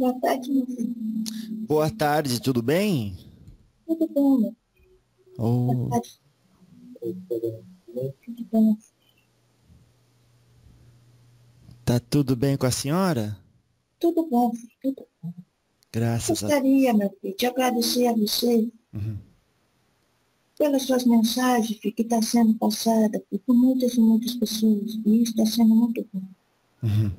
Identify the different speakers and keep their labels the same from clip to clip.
Speaker 1: Boa tarde, meu filho.
Speaker 2: Boa tarde, tudo bem?
Speaker 1: Tudo bom, meu filho? Boa
Speaker 2: Oh,
Speaker 1: tarde. Tudo bom?
Speaker 2: tá tudo bem com a senhora?
Speaker 1: Tudo bom, filho. Tudo bom.
Speaker 2: Graças a
Speaker 1: Gostaria,
Speaker 2: Deus.
Speaker 1: meu filho, de agradecer a você
Speaker 2: Uhum,
Speaker 1: pelas suas mensagens, filho, que está sendo passada filho, por muitas e muitas pessoas. E isso está sendo muito bom.
Speaker 2: uhum.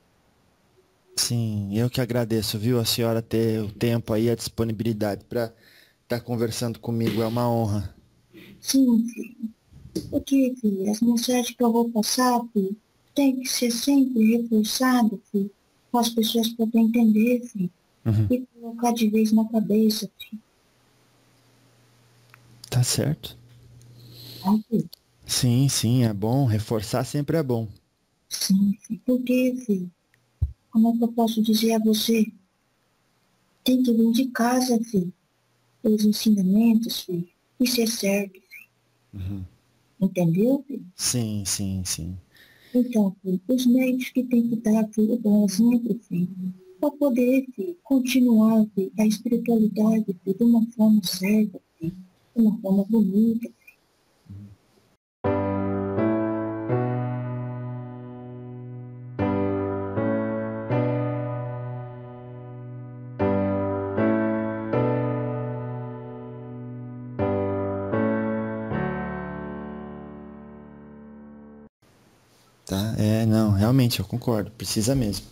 Speaker 2: Sim, eu que agradeço, viu, a senhora ter o tempo aí, a disponibilidade para estar conversando comigo, é uma honra.
Speaker 1: Sim, filho. Porque, filho, as mensagens que eu vou passar, filho, tem que ser sempre reforçado, filho, para as pessoas poderem entender, filho,
Speaker 2: Uhum.
Speaker 1: e colocar de vez na cabeça, filho.
Speaker 2: Tá certo?
Speaker 1: Tá, filho?
Speaker 2: Sim, sim, é bom, reforçar sempre é bom.
Speaker 1: Sim, filho. Porque, filho, como é que eu posso dizer a você? Tem que vir de casa, filho. Os ensinamentos, filho. Isso é certo,
Speaker 2: Uhum.
Speaker 1: entendeu, filho?
Speaker 2: Sim, sim, sim.
Speaker 1: Então, filho, os médicos que têm que dar, filho, o bom exemplo, filho. Para poder, filho, continuar, filho, a espiritualidade, filho, de uma forma certa, filho. De uma forma bonita.
Speaker 2: Tá, não, realmente, eu concordo, precisa mesmo.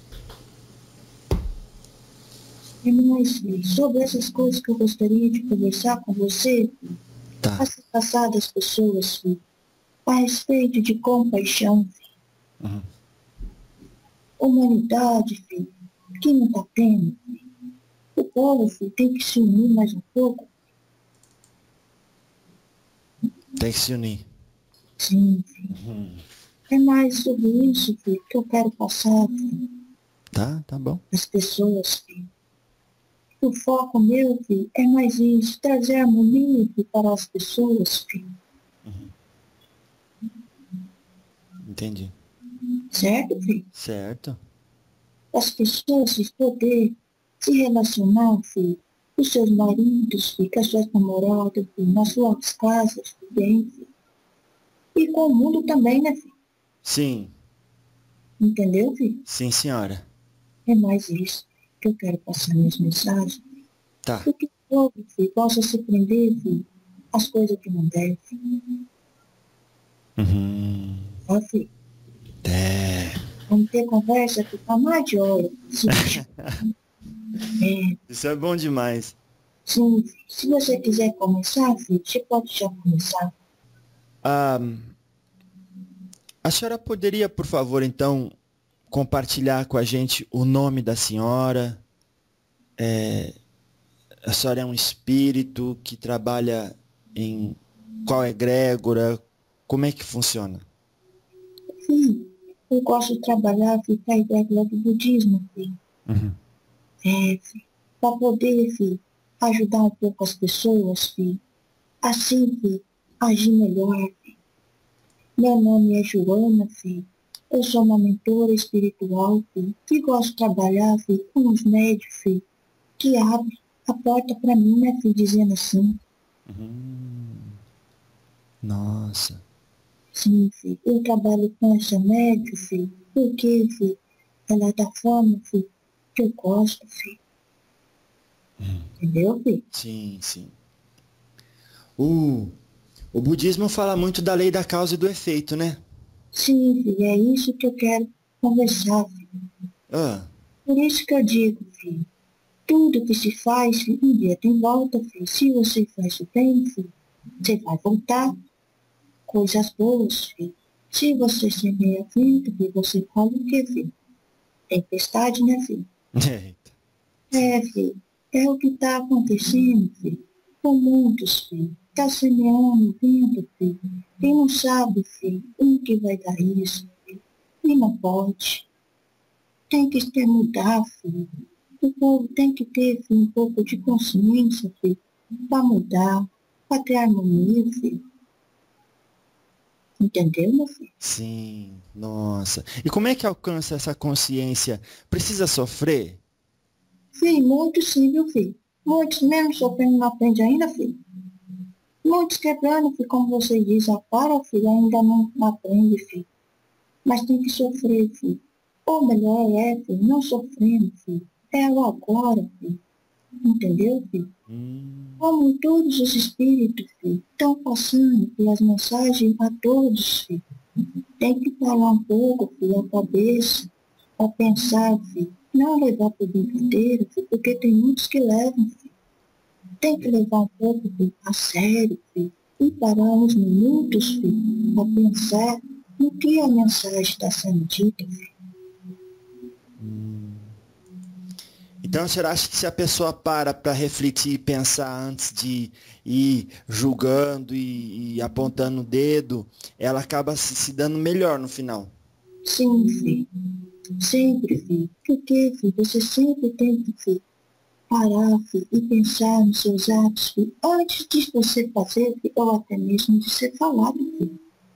Speaker 1: É mais, filho, sobre essas coisas que eu gostaria de conversar com você, filho. A
Speaker 2: Tá.
Speaker 1: se passar das pessoas, filho. A respeito de compaixão, filho.
Speaker 2: Uhum.
Speaker 1: Humanidade, filho. Que não está tendo. O povo, filho, tem que se unir mais um pouco.
Speaker 2: Tem que se unir.
Speaker 1: Sim,
Speaker 2: Uhum.
Speaker 1: é mais sobre isso, filho, que eu quero passar, filho,
Speaker 2: Tá, tá bom.
Speaker 1: às pessoas, filho. O foco meu, filho, é mais isso, trazer harmonia, filho, para as pessoas, filho.
Speaker 2: Uhum. Entendi.
Speaker 1: Certo, filho?
Speaker 2: Certo.
Speaker 1: As pessoas, filho, poder se relacionar, filho, com seus maridos, filho, com as suas namoradas, filho, nas suas casas, filho, bem, filho. E com o mundo também, né, filho?
Speaker 2: Sim,
Speaker 1: Entendeu, filho?
Speaker 2: sim, senhora.
Speaker 1: É mais isso que eu quero passar minhas mensagens.
Speaker 2: Tá.
Speaker 1: Porque o povo, filho, possa se prender, filho, às coisas que não devem,
Speaker 2: Uhum.
Speaker 1: tá, filho?
Speaker 2: É.
Speaker 1: Vamos ter conversa que tá mais de hora. Sim, é,
Speaker 2: Isso é bom demais.
Speaker 1: sim, se você quiser começar, filho, você pode já começar.
Speaker 2: Ah, a senhora poderia, por favor, então, compartilhar com a gente o nome da senhora? A senhora é um espírito que trabalha em qual egrégora? Como é que funciona?
Speaker 1: Filho, eu gosto de trabalhar, filho, com a ideia do budismo, filho.
Speaker 2: Uhum.
Speaker 1: É, filho, para poder, filho, ajudar um pouco as pessoas, filho. Assim, filho, agir melhor. Meu nome é Joana, filho. Eu sou uma mentora espiritual, filho, que gosto de trabalhar, filho, com os médios, filho, que abre a porta para mim, né, filho, dizendo assim,
Speaker 2: Uhum. Nossa.
Speaker 1: sim, filho, eu trabalho com essa médium, filho, porque, filho, ela é da forma, filho, que eu gosto, filho, entendeu, filho?
Speaker 2: Sim, sim. O, o budismo fala muito da lei da causa e do efeito, né?
Speaker 1: Sim, filho, é isso que eu quero conversar, filho.
Speaker 2: Ah,
Speaker 1: Por isso que eu digo, filho, tudo que se faz, filho, um dia tem volta, filho. Se você faz o bem, filho, você vai voltar coisas boas, filho. Se você semeia vento, filho, você colhe o quê, filho? Tempestade, né, filho?
Speaker 2: eita. Sim.
Speaker 1: É, filho, é o que está acontecendo, filho. Com muitos, filho. Está semeando vento, filho. Quem não sabe, filho, o que vai dar isso, filho. E não pode. Tem que ter mudar, filho. O povo tem que ter, filho, um pouco de consciência, filho, para mudar, para ter harmonia, filho. Entendeu, meu filho?
Speaker 2: Sim, nossa. E como é que alcança essa consciência? Precisa sofrer?
Speaker 1: Filho, muitos sim, viu, filho? Muitos mesmo sofrendo não aprende ainda, filho. Muitos quebrando, filho, como você diz, para, filho, ainda não aprende, filho. Mas tem que sofrer, filho. Ou melhor filho, não sofrendo, filho. É o agora, filho. Entendeu, filho? Como todos os espíritos, filho, estão passando pelas mensagens a todos, filho. Tem que parar um pouco, filho, a cabeça, para pensar, filho. Não levar por brincadeira, filho, porque tem muitos que levam, filho. Tem que levar um pouco, filho, a sério, filho. E parar uns minutos, filho, para pensar no que a mensagem está sendo dita, filho.
Speaker 2: Então, você acha que se a pessoa para refletir e pensar antes de ir julgando e apontando o dedo, ela acaba se dando melhor no final?
Speaker 1: Sim, filho. Sempre, filho. Porque, filho, você sempre tem que, filho, parar, filho, e pensar nos seus atos, filho, antes de você fazer, filho, ou até mesmo de ser falado, filho.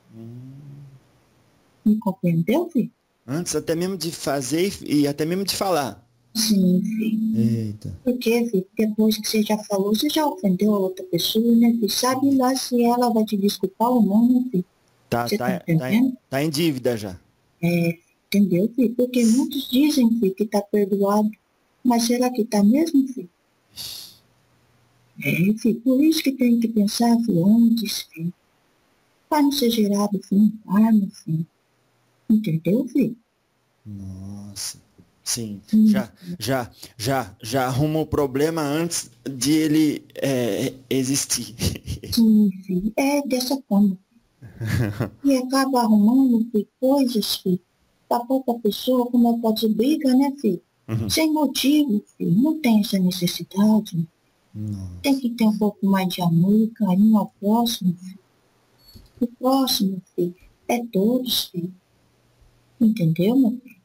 Speaker 1: Me compreendeu, filho?
Speaker 2: Antes até mesmo de fazer e até mesmo de falar.
Speaker 1: Sim, filho.
Speaker 2: Eita.
Speaker 1: Porque, filho, depois que você já falou, você já ofendeu a outra pessoa, né, filho? Sabe lá se ela vai te desculpar ou não, né, filho? Você tá entendendo?
Speaker 2: Tá em dívida já.
Speaker 1: Entendeu, filho? Porque muitos dizem, filho, que tá perdoado. Mas será que tá mesmo, filho? Filho, por isso que tem que pensar, filho, antes, filho. Para não ser gerado, filho, um karma, filho. Entendeu, filho?
Speaker 2: Nossa. Sim. Já arruma o problema antes de ele existir.
Speaker 1: Sim, filho. É dessa forma. E acaba arrumando, filho, coisas, filho, para pouca pessoa, como eu posso dizer, briga, né, filho? Sem motivo, filho. Não tem essa necessidade. Tem que ter um pouco mais de amor, carinho ao próximo, filho. O próximo, filho, é todos, filho. Entendeu, meu filho?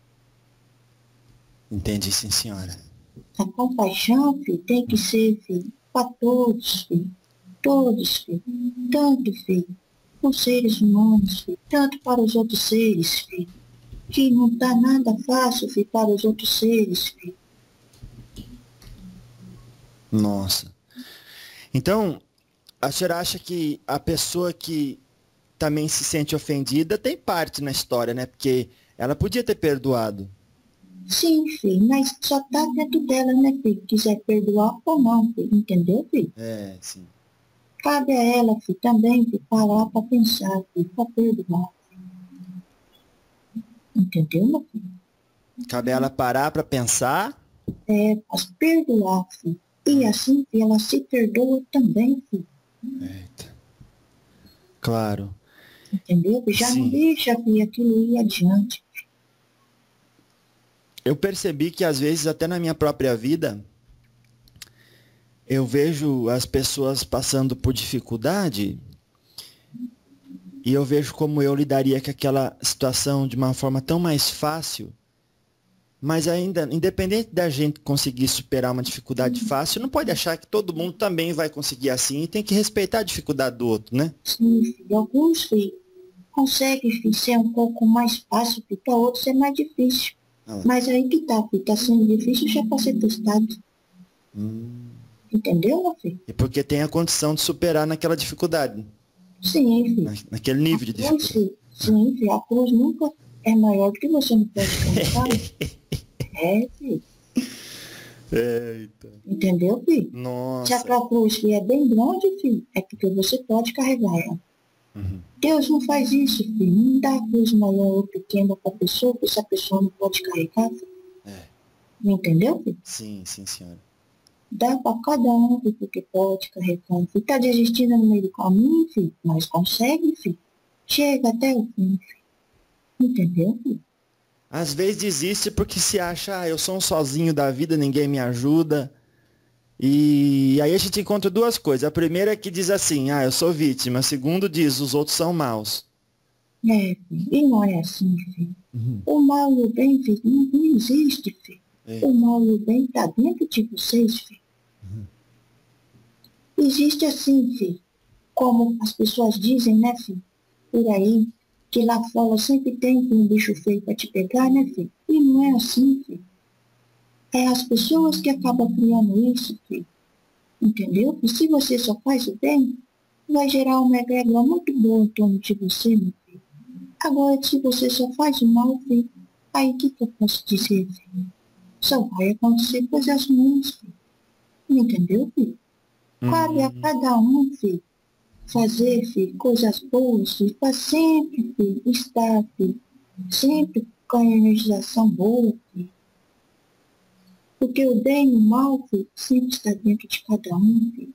Speaker 2: Entendi, sim, senhora.
Speaker 1: A compaixão, filho, tem que ser, filho, para todos, filho. Todos, filho. Tanto, filho, os seres humanos, filho, tanto para os outros seres, filho. Que não tá nada fácil, filho, para os outros seres, filho.
Speaker 2: Nossa. Então, a senhora acha que a pessoa que também se sente ofendida tem parte na história, né? Porque ela podia ter perdoado.
Speaker 1: Sim, filho, mas só tá dentro dela, né, filho? Quiser perdoar ou não, filho. Entendeu, filho?
Speaker 2: Sim.
Speaker 1: Cabe a ela, filho, também, filho, parar para pensar, filho, para perdoar. Entendeu, meu filho?
Speaker 2: Cabe a ela parar para pensar.
Speaker 1: Mas perdoar, filho. E assim, filho, ela se perdoa também, filho.
Speaker 2: Eita. Claro.
Speaker 1: Entendeu? Já não
Speaker 2: Sim.
Speaker 1: deixa, filho, aquilo ir adiante.
Speaker 2: Eu percebi que às vezes, até na minha própria vida, eu vejo as pessoas passando por dificuldade e eu vejo como eu lidaria com aquela situação de uma forma tão mais fácil. Mas ainda, independente da gente conseguir superar uma dificuldade fácil, não pode achar que todo mundo também vai conseguir assim e tem que respeitar a dificuldade do outro, né?
Speaker 1: Sim, filho. Alguns, filho, conseguem, filho, ser um pouco mais fácil, filho, para outros é mais difícil. Mas aí que tá, filho, tá sendo difícil já para ser testado. Entendeu, meu filho?
Speaker 2: E porque tem a condição de superar naquela dificuldade.
Speaker 1: Sim, filho.
Speaker 2: Naquele nível de dificuldade.
Speaker 1: Filho. Sim, filho, a cruz nunca é maior do que você não pode carregar. Filho.
Speaker 2: Eita.
Speaker 1: Entendeu, filho?
Speaker 2: Nossa.
Speaker 1: Se a tua cruz, filho, é bem grande, filho, é porque você pode carregar ela. Deus não faz isso, filho. Não dá a cruz maior ou pequena para a pessoa, porque essa pessoa não pode carregar, filho. Não entendeu, filho?
Speaker 2: Sim, senhora.
Speaker 1: Dá para cada um, filho, porque pode carregar. Filho, tá desistindo no meio do caminho, filho, mas consegue, filho. Chega até o fim, filho. Entendeu, filho?
Speaker 2: Às vezes desiste porque se acha, eu sou um sozinho da vida, ninguém me ajuda. E aí a gente encontra duas coisas. A primeira é que diz assim, eu sou vítima. A segunda diz, os outros são maus.
Speaker 1: Filho. E não é assim, filho. O mal e o bem, filho, não existe, filho. O mal e o bem está dentro de vocês, filho. Existe assim, filho. Como as pessoas dizem, né, filho? Por aí, que lá fora sempre tem um bicho feio para te pegar, né, filho? E não é assim, filho. É as pessoas que acabam criando isso, filho. Entendeu? E se você só faz o bem, vai gerar uma egrégora muito boa em torno de você, meu filho. Agora, se você só faz o mal, filho, aí o que eu posso dizer, filho? Só vai acontecer coisas ruins, filho. Entendeu, filho? Cabe a
Speaker 2: Hum,
Speaker 1: cada um, filho, fazer, filho, coisas boas, filho, para sempre, filho, estar, filho, sempre com a energização boa, filho. Porque o bem e o mal, filho, sempre está dentro de cada um, filho.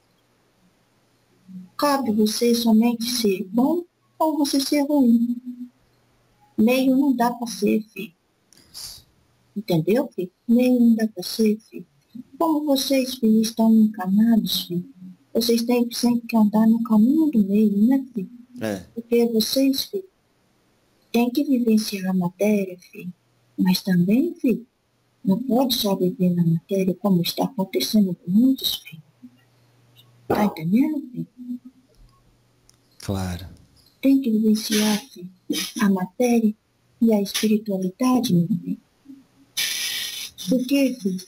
Speaker 1: Cabe você somente ser bom ou você ser ruim. Meio não dá para ser, filho. Entendeu, filho? Meio não dá para ser, filho. Como vocês, filho, estão encarnados, filho, vocês têm sempre que andar no caminho do meio, né, filho?
Speaker 2: é.
Speaker 1: Porque vocês, filho, têm que vivenciar a matéria, filho. Mas também, filho, não pode só viver na matéria como está acontecendo com muitos, filho. Tá entendendo, filho?
Speaker 2: Claro.
Speaker 1: Tem que vivenciar, filho, a matéria e a espiritualidade, meu filho. Porque, filho,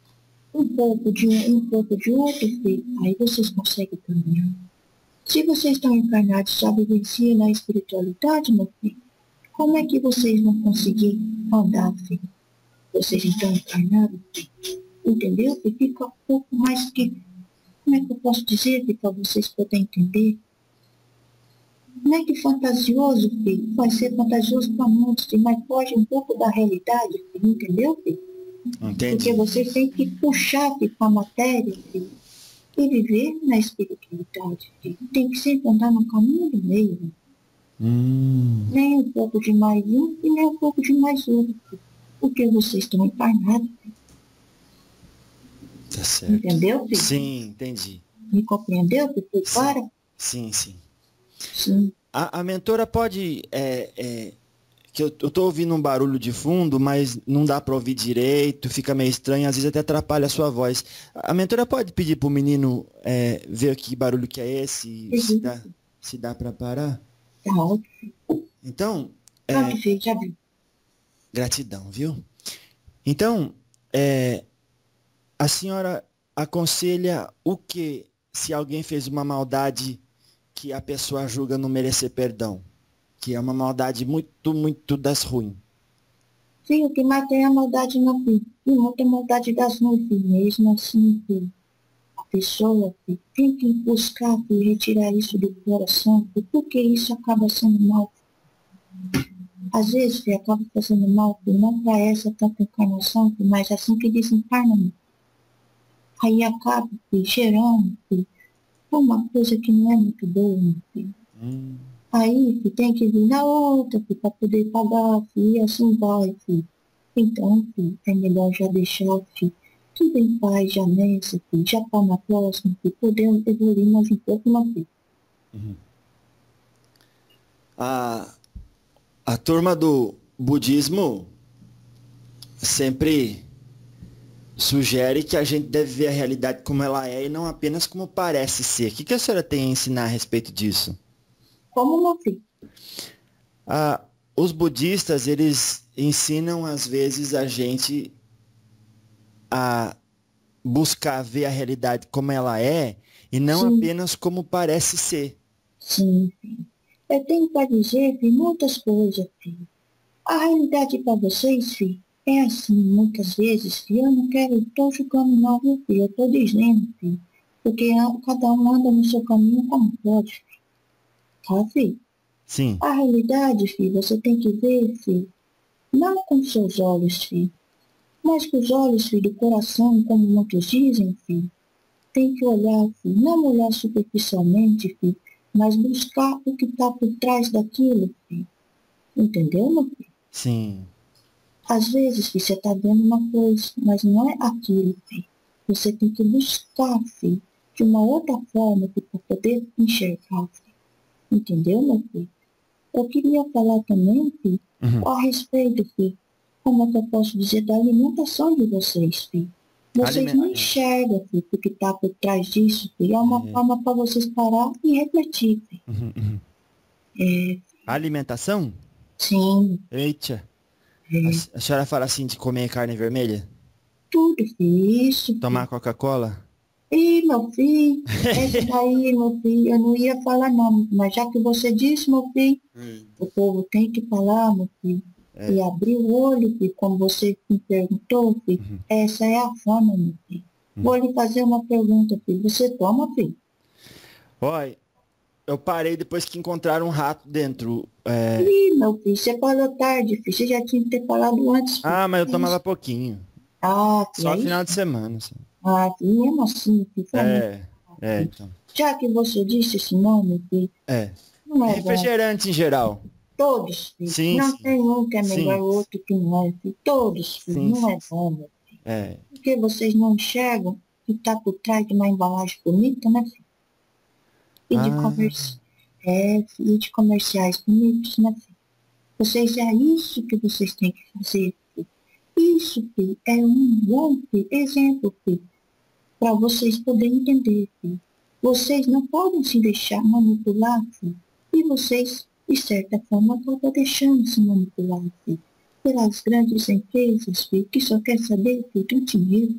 Speaker 1: um pouco de outro, filho, aí vocês conseguem caminhar. Se vocês estão encarnados só vivenciando a espiritualidade, meu filho, como é que vocês vão conseguir andar, filho? Vocês estão encarnados, filho. Entendeu? E fica um pouco mais que, como é que eu posso dizer, filho, para vocês poderem entender? Não é que fantasioso, filho, vai ser fantasioso para muitos, filho, mas foge um pouco da realidade, filho, entendeu, filho? Porque
Speaker 2: Entendi.
Speaker 1: vocês têm que puxar, filho, para a matéria, filho, e viver na espiritualidade, filho. Tem que sempre andar no caminho do meio, filho.
Speaker 2: Hum,
Speaker 1: Nem um pouco de mais um e nem um pouco de mais outro, filho. Porque vocês estão encarnados, filho.
Speaker 2: tá certo.
Speaker 1: Entendeu, filho?
Speaker 2: Sim, entendi.
Speaker 1: Me compreendeu, filho? Foi
Speaker 2: Sim,
Speaker 1: para?
Speaker 2: sim, sim.
Speaker 1: Sim.
Speaker 2: A mentora pode. Que eu tô ouvindo um barulho de fundo, mas não dá para ouvir direito, fica meio estranho, às vezes até atrapalha a sua voz. A mentora pode pedir pro menino ver que barulho que é esse,
Speaker 1: Isso.
Speaker 2: se dá para parar?
Speaker 1: Tá ótimo.
Speaker 2: Então,
Speaker 1: Pode ver, já vi.
Speaker 2: gratidão, viu? Então, é, a senhora aconselha o que se alguém fez uma maldade que a pessoa julga não merecer perdão? Que é uma maldade muito, muito das ruins.
Speaker 1: Sim, o que mais tem é a maldade no filho. E muita maldade das ruins, filho. Mesmo assim, filho. A pessoa, filho, tem que buscar, filho, retirar isso do coração, filho, porque isso acaba sendo mal. Às vezes, filho, acaba fazendo mal, filho, não para essa tanta encarnação, filho, mas assim que desencarna, filho. Aí acaba, filho, gerando, filho, uma coisa que não é muito boa, meu filho.
Speaker 2: Hum,
Speaker 1: Aí, filho, tem que vir na outra, filho, para poder pagar, filho, e assim vai, filho. Então, filho, é melhor já deixar, filho, tudo em paz, já nessa, filho, já para na próxima, filho, poder evoluir mais um pouco, meu filho.
Speaker 2: uhum. A, a turma do budismo sempre sugere que a gente deve ver a realidade como ela é e não apenas como parece ser. O que a senhora tem a ensinar a respeito disso?
Speaker 1: Como, meu filho?
Speaker 2: Ah, os budistas, eles ensinam às vezes a gente a buscar ver a realidade como ela é e não
Speaker 1: Sim,
Speaker 2: apenas como parece ser.
Speaker 1: sim, filho. Eu tenho para dizer, filho, muitas coisas, filho. A realidade para vocês, filho, é assim, muitas vezes, filho, eu não quero, estou julgando não, viu, filho, eu estou dizendo, filho, porque cada um anda no seu caminho como pode, tá, filho?
Speaker 2: Sim.
Speaker 1: A realidade, filho, você tem que ver, filho, não com seus olhos, filho, mas com os olhos, filho, do coração, como muitos dizem, filho. Tem que olhar, filho, não olhar superficialmente, filho, mas buscar o que está por trás daquilo, filho. Entendeu, meu filho?
Speaker 2: Sim.
Speaker 1: Às vezes, filho, você está vendo uma coisa, mas não é aquilo, filho. Você tem que buscar, filho, de uma outra forma, para poder enxergar, filho. Entendeu, meu filho? Eu queria falar também, filho,
Speaker 2: Uhum.
Speaker 1: a respeito, filho, como é que eu posso dizer, da alimentação de vocês, filho. Vocês
Speaker 2: Alime-
Speaker 1: não enxergam, filho, o que está por trás disso, filho. É uma
Speaker 2: é,
Speaker 1: forma para vocês parar e refletir, filho.
Speaker 2: uhum, uhum.
Speaker 1: É,
Speaker 2: Alimentação?
Speaker 1: sim,
Speaker 2: Eita.
Speaker 1: é,
Speaker 2: A senhora fala assim de comer carne vermelha?
Speaker 1: Tudo, filho, isso,
Speaker 2: Tomar
Speaker 1: filho.
Speaker 2: Coca-Cola?
Speaker 1: Ih, meu filho, essa daí, meu filho, eu não ia falar não, mas já que você disse, meu filho, o povo tem que falar, meu filho, e
Speaker 2: É.
Speaker 1: abrir o olho, filho, como você me perguntou, filho,
Speaker 2: Uhum.
Speaker 1: essa é a fama, meu filho. Vou
Speaker 2: Uhum.
Speaker 1: lhe fazer uma pergunta, filho, você toma, filho?
Speaker 2: Olha, eu parei depois que encontraram um rato dentro.
Speaker 1: Ih, meu filho, você falou tarde, filho, você já tinha que ter falado antes, filho.
Speaker 2: Ah, mas eu tomava
Speaker 1: Isso.
Speaker 2: pouquinho.
Speaker 1: Ah, filho,
Speaker 2: Só
Speaker 1: aí
Speaker 2: final de
Speaker 1: sim.
Speaker 2: semana, assim.
Speaker 1: Ah, filho, mesmo assim, filho, vai me
Speaker 2: É,
Speaker 1: filho.
Speaker 2: então.
Speaker 1: Já que você disse esse nome, filho,
Speaker 2: É.
Speaker 1: não é bom.
Speaker 2: Refrigerante em geral.
Speaker 1: Todos, filho.
Speaker 2: Sim,
Speaker 1: Não
Speaker 2: sim.
Speaker 1: tem um que é melhor,
Speaker 2: Sim,
Speaker 1: o outro que não é, filho. Todos, filho.
Speaker 2: sim,
Speaker 1: Não
Speaker 2: sim.
Speaker 1: é bom, meu.
Speaker 2: É.
Speaker 1: Porque vocês não enxergam que está por trás de uma embalagem bonita, né, filho? E de
Speaker 2: Ah,
Speaker 1: comerci... É, filho, e de comerciais bonitos, né, filho? Vocês, é isso que vocês têm que fazer, filho. Isso, filho, é um bom, filho, exemplo, filho, para vocês poderem entender, filho. Vocês não podem se deixar manipular, filho. E vocês, de certa forma, acabam deixando se manipular, filho, pelas grandes empresas, filho, que só quer saber, filho, do dinheiro.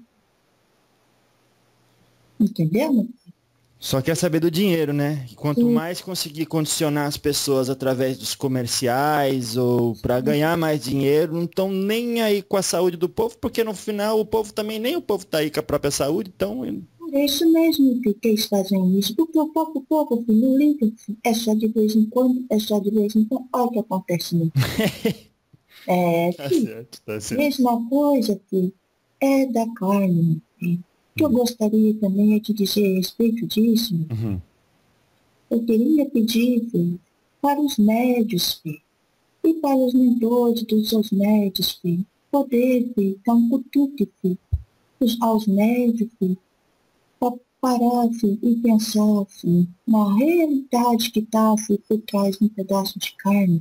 Speaker 1: Entendeu, meu
Speaker 2: só quer saber do dinheiro, né? Quanto
Speaker 1: filho?
Speaker 2: mais conseguir condicionar as pessoas através dos comerciais ou para ganhar mais dinheiro, não estão nem aí com a saúde do povo, porque no final o povo também, nem o povo tá aí com a própria saúde, então.
Speaker 1: É isso mesmo, filho, que eles fazem isso. Porque o próprio povo, filho, não liga, filho. É só de vez em quando, é só de vez em quando. Olha o que acontece, meu filho. É,
Speaker 2: Tá
Speaker 1: filho,
Speaker 2: certo, tá certo.
Speaker 1: mesma coisa, filho, é da carne, meu filho. O que eu
Speaker 2: Hum.
Speaker 1: gostaria também é de dizer a respeito disso, meu filho.
Speaker 2: Uhum.
Speaker 1: Eu queria pedir, filho, para os médios, filho, e para os mentores dos seus médios, filho, poder, filho, dar um cutuque, filho, aos médios, filho, para parar, filho, e pensar, filho, na realidade que está, filho, por trás de um pedaço de carne.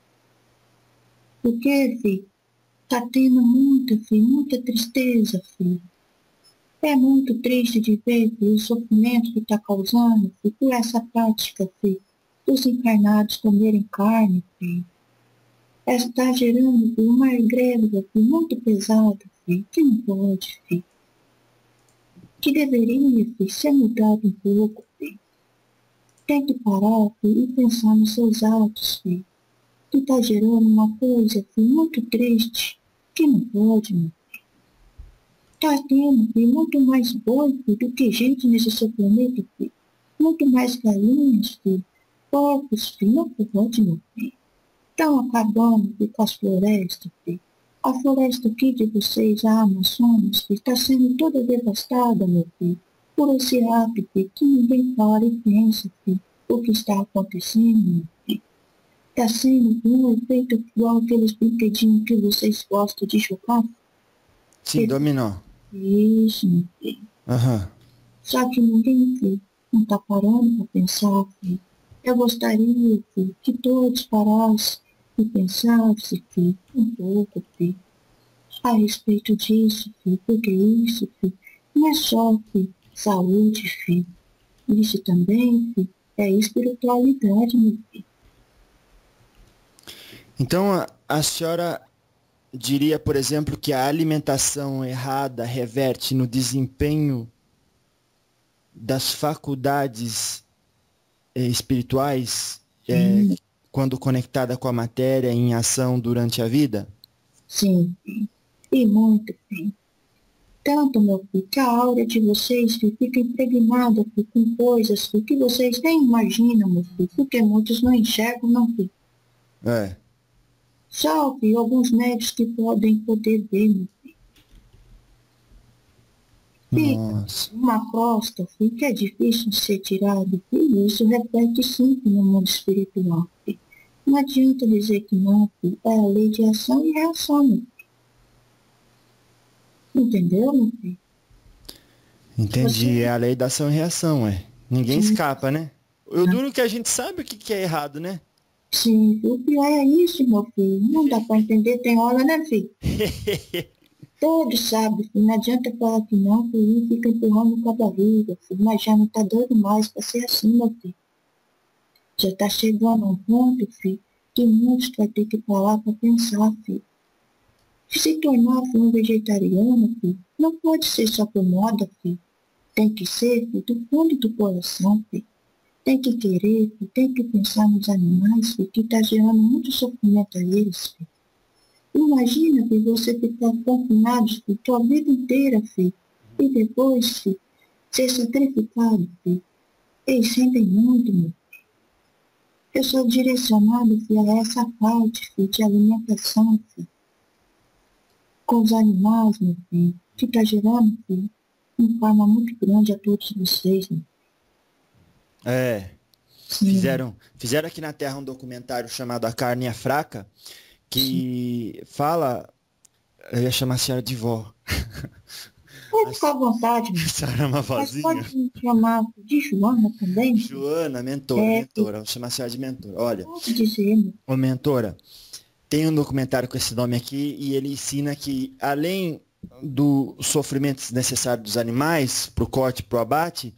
Speaker 1: Porque, filho, tá tendo muita, filho, muita tristeza, filho. É muito triste de ver, filho, o sofrimento que está causando, filho, por essa prática, filho, dos encarnados comerem carne, filho. Está gerando, filho, uma egrégora, filho, muito pesada, filho, que não pode, filho. Que deveria, filho, ser mudado um pouco, filho. Tem que parar, filho, e pensar nos seus atos, filho. Que está gerando uma coisa, filho, muito triste, que não pode, meu. Tá tendo, filho, muito mais boi, filho, do que gente nesse seu planeta, filho. Muito mais galinhas, filho. Porcos, filho, não pode, meu filho. Estão acabando, filho, com as florestas, filho. A floresta aqui de vocês, a Amazonas, filho, está sendo toda devastada, meu filho. Por esse ato, filho, que ninguém para e pensa, filho, o que está acontecendo, meu filho. Está sendo um efeito igual aqueles brinquedinhos que vocês gostam de jogar.
Speaker 2: Sim, dominó.
Speaker 1: Isso, meu filho.
Speaker 2: Aham.
Speaker 1: Só que ninguém, filho, não está parando para pensar, filho. Eu gostaria, filho, que todos parassem e pensassem, filho, um pouco, filho, a respeito disso, filho, porque isso, filho, não é só, filho, saúde, filho. Isso também, filho, é espiritualidade, meu filho.
Speaker 2: Então a senhora diria, por exemplo, que a alimentação errada reverte no desempenho das faculdades espirituais
Speaker 1: Sim,
Speaker 2: quando conectada com a matéria em ação durante a vida?
Speaker 1: sim, filho. E muito, filho. Tanto, meu filho, que a aura de vocês, filho, fica impregnada, filho, com coisas, filho, que vocês nem imaginam, meu filho, porque muitos não enxergam, não, filho.
Speaker 2: É.
Speaker 1: Só, filho, alguns médicos que podem poder ver, meu filho.
Speaker 2: Nossa.
Speaker 1: Uma crosta, filho, que é difícil de ser tirado, filho, e isso reflete sim filho, no mundo espiritual, filho. Não adianta dizer que não, filho, é a lei de ação e reação, meu filho. Entendeu, meu filho?
Speaker 2: Entendi.
Speaker 1: Você,
Speaker 2: É a lei da ação e reação, é. Ninguém
Speaker 1: sim,
Speaker 2: escapa, né? O duro é que a gente sabe o que que é errado, né?
Speaker 1: sim, o pior é isso, meu filho. Não dá para entender, tem hora, né, filho? Todos sabem, filho. Não adianta falar que não, filho, e fica empurrando com a barriga, filho. Mas já não tá doido mais para ser assim, meu filho. Já tá chegando a um ponto, filho, que muitos vai ter que parar para pensar, filho. Se tornar um vegetariano, filho, não pode ser só por moda, filho. Tem que ser, filho, do fundo do coração, filho. Tem que querer, filho. Tem que pensar nos animais, filho, que está gerando muito sofrimento a eles, filho. Imagina, filho, você ficar confinado, filho, tua vida inteira, filho. E depois, filho, ser sacrificado, filho. Eles sentem muito, meu. Eu sou direcionado, filho, a essa parte, filho, de alimentação, filho. Com os animais, meu filho, que está gerando, filho, um karma muito grande a todos vocês, meu.
Speaker 2: É,
Speaker 1: Sim,
Speaker 2: fizeram aqui na Terra um documentário chamado A Carne é Fraca, que fala, eu ia chamar a senhora de vó.
Speaker 1: pode ficar à vontade,
Speaker 2: A
Speaker 1: meu.
Speaker 2: senhora é uma
Speaker 1: Mas
Speaker 2: vozinha?
Speaker 1: pode me chamar de Joana também, filho.
Speaker 2: Joana, mentora,
Speaker 1: Filho,
Speaker 2: vou chamar a senhora de mentora. Olha,
Speaker 1: pode dizer, meu.
Speaker 2: ô mentora, tem um documentário com esse nome aqui e ele ensina que, além do sofrimento necessário dos animais, para o corte e para o abate,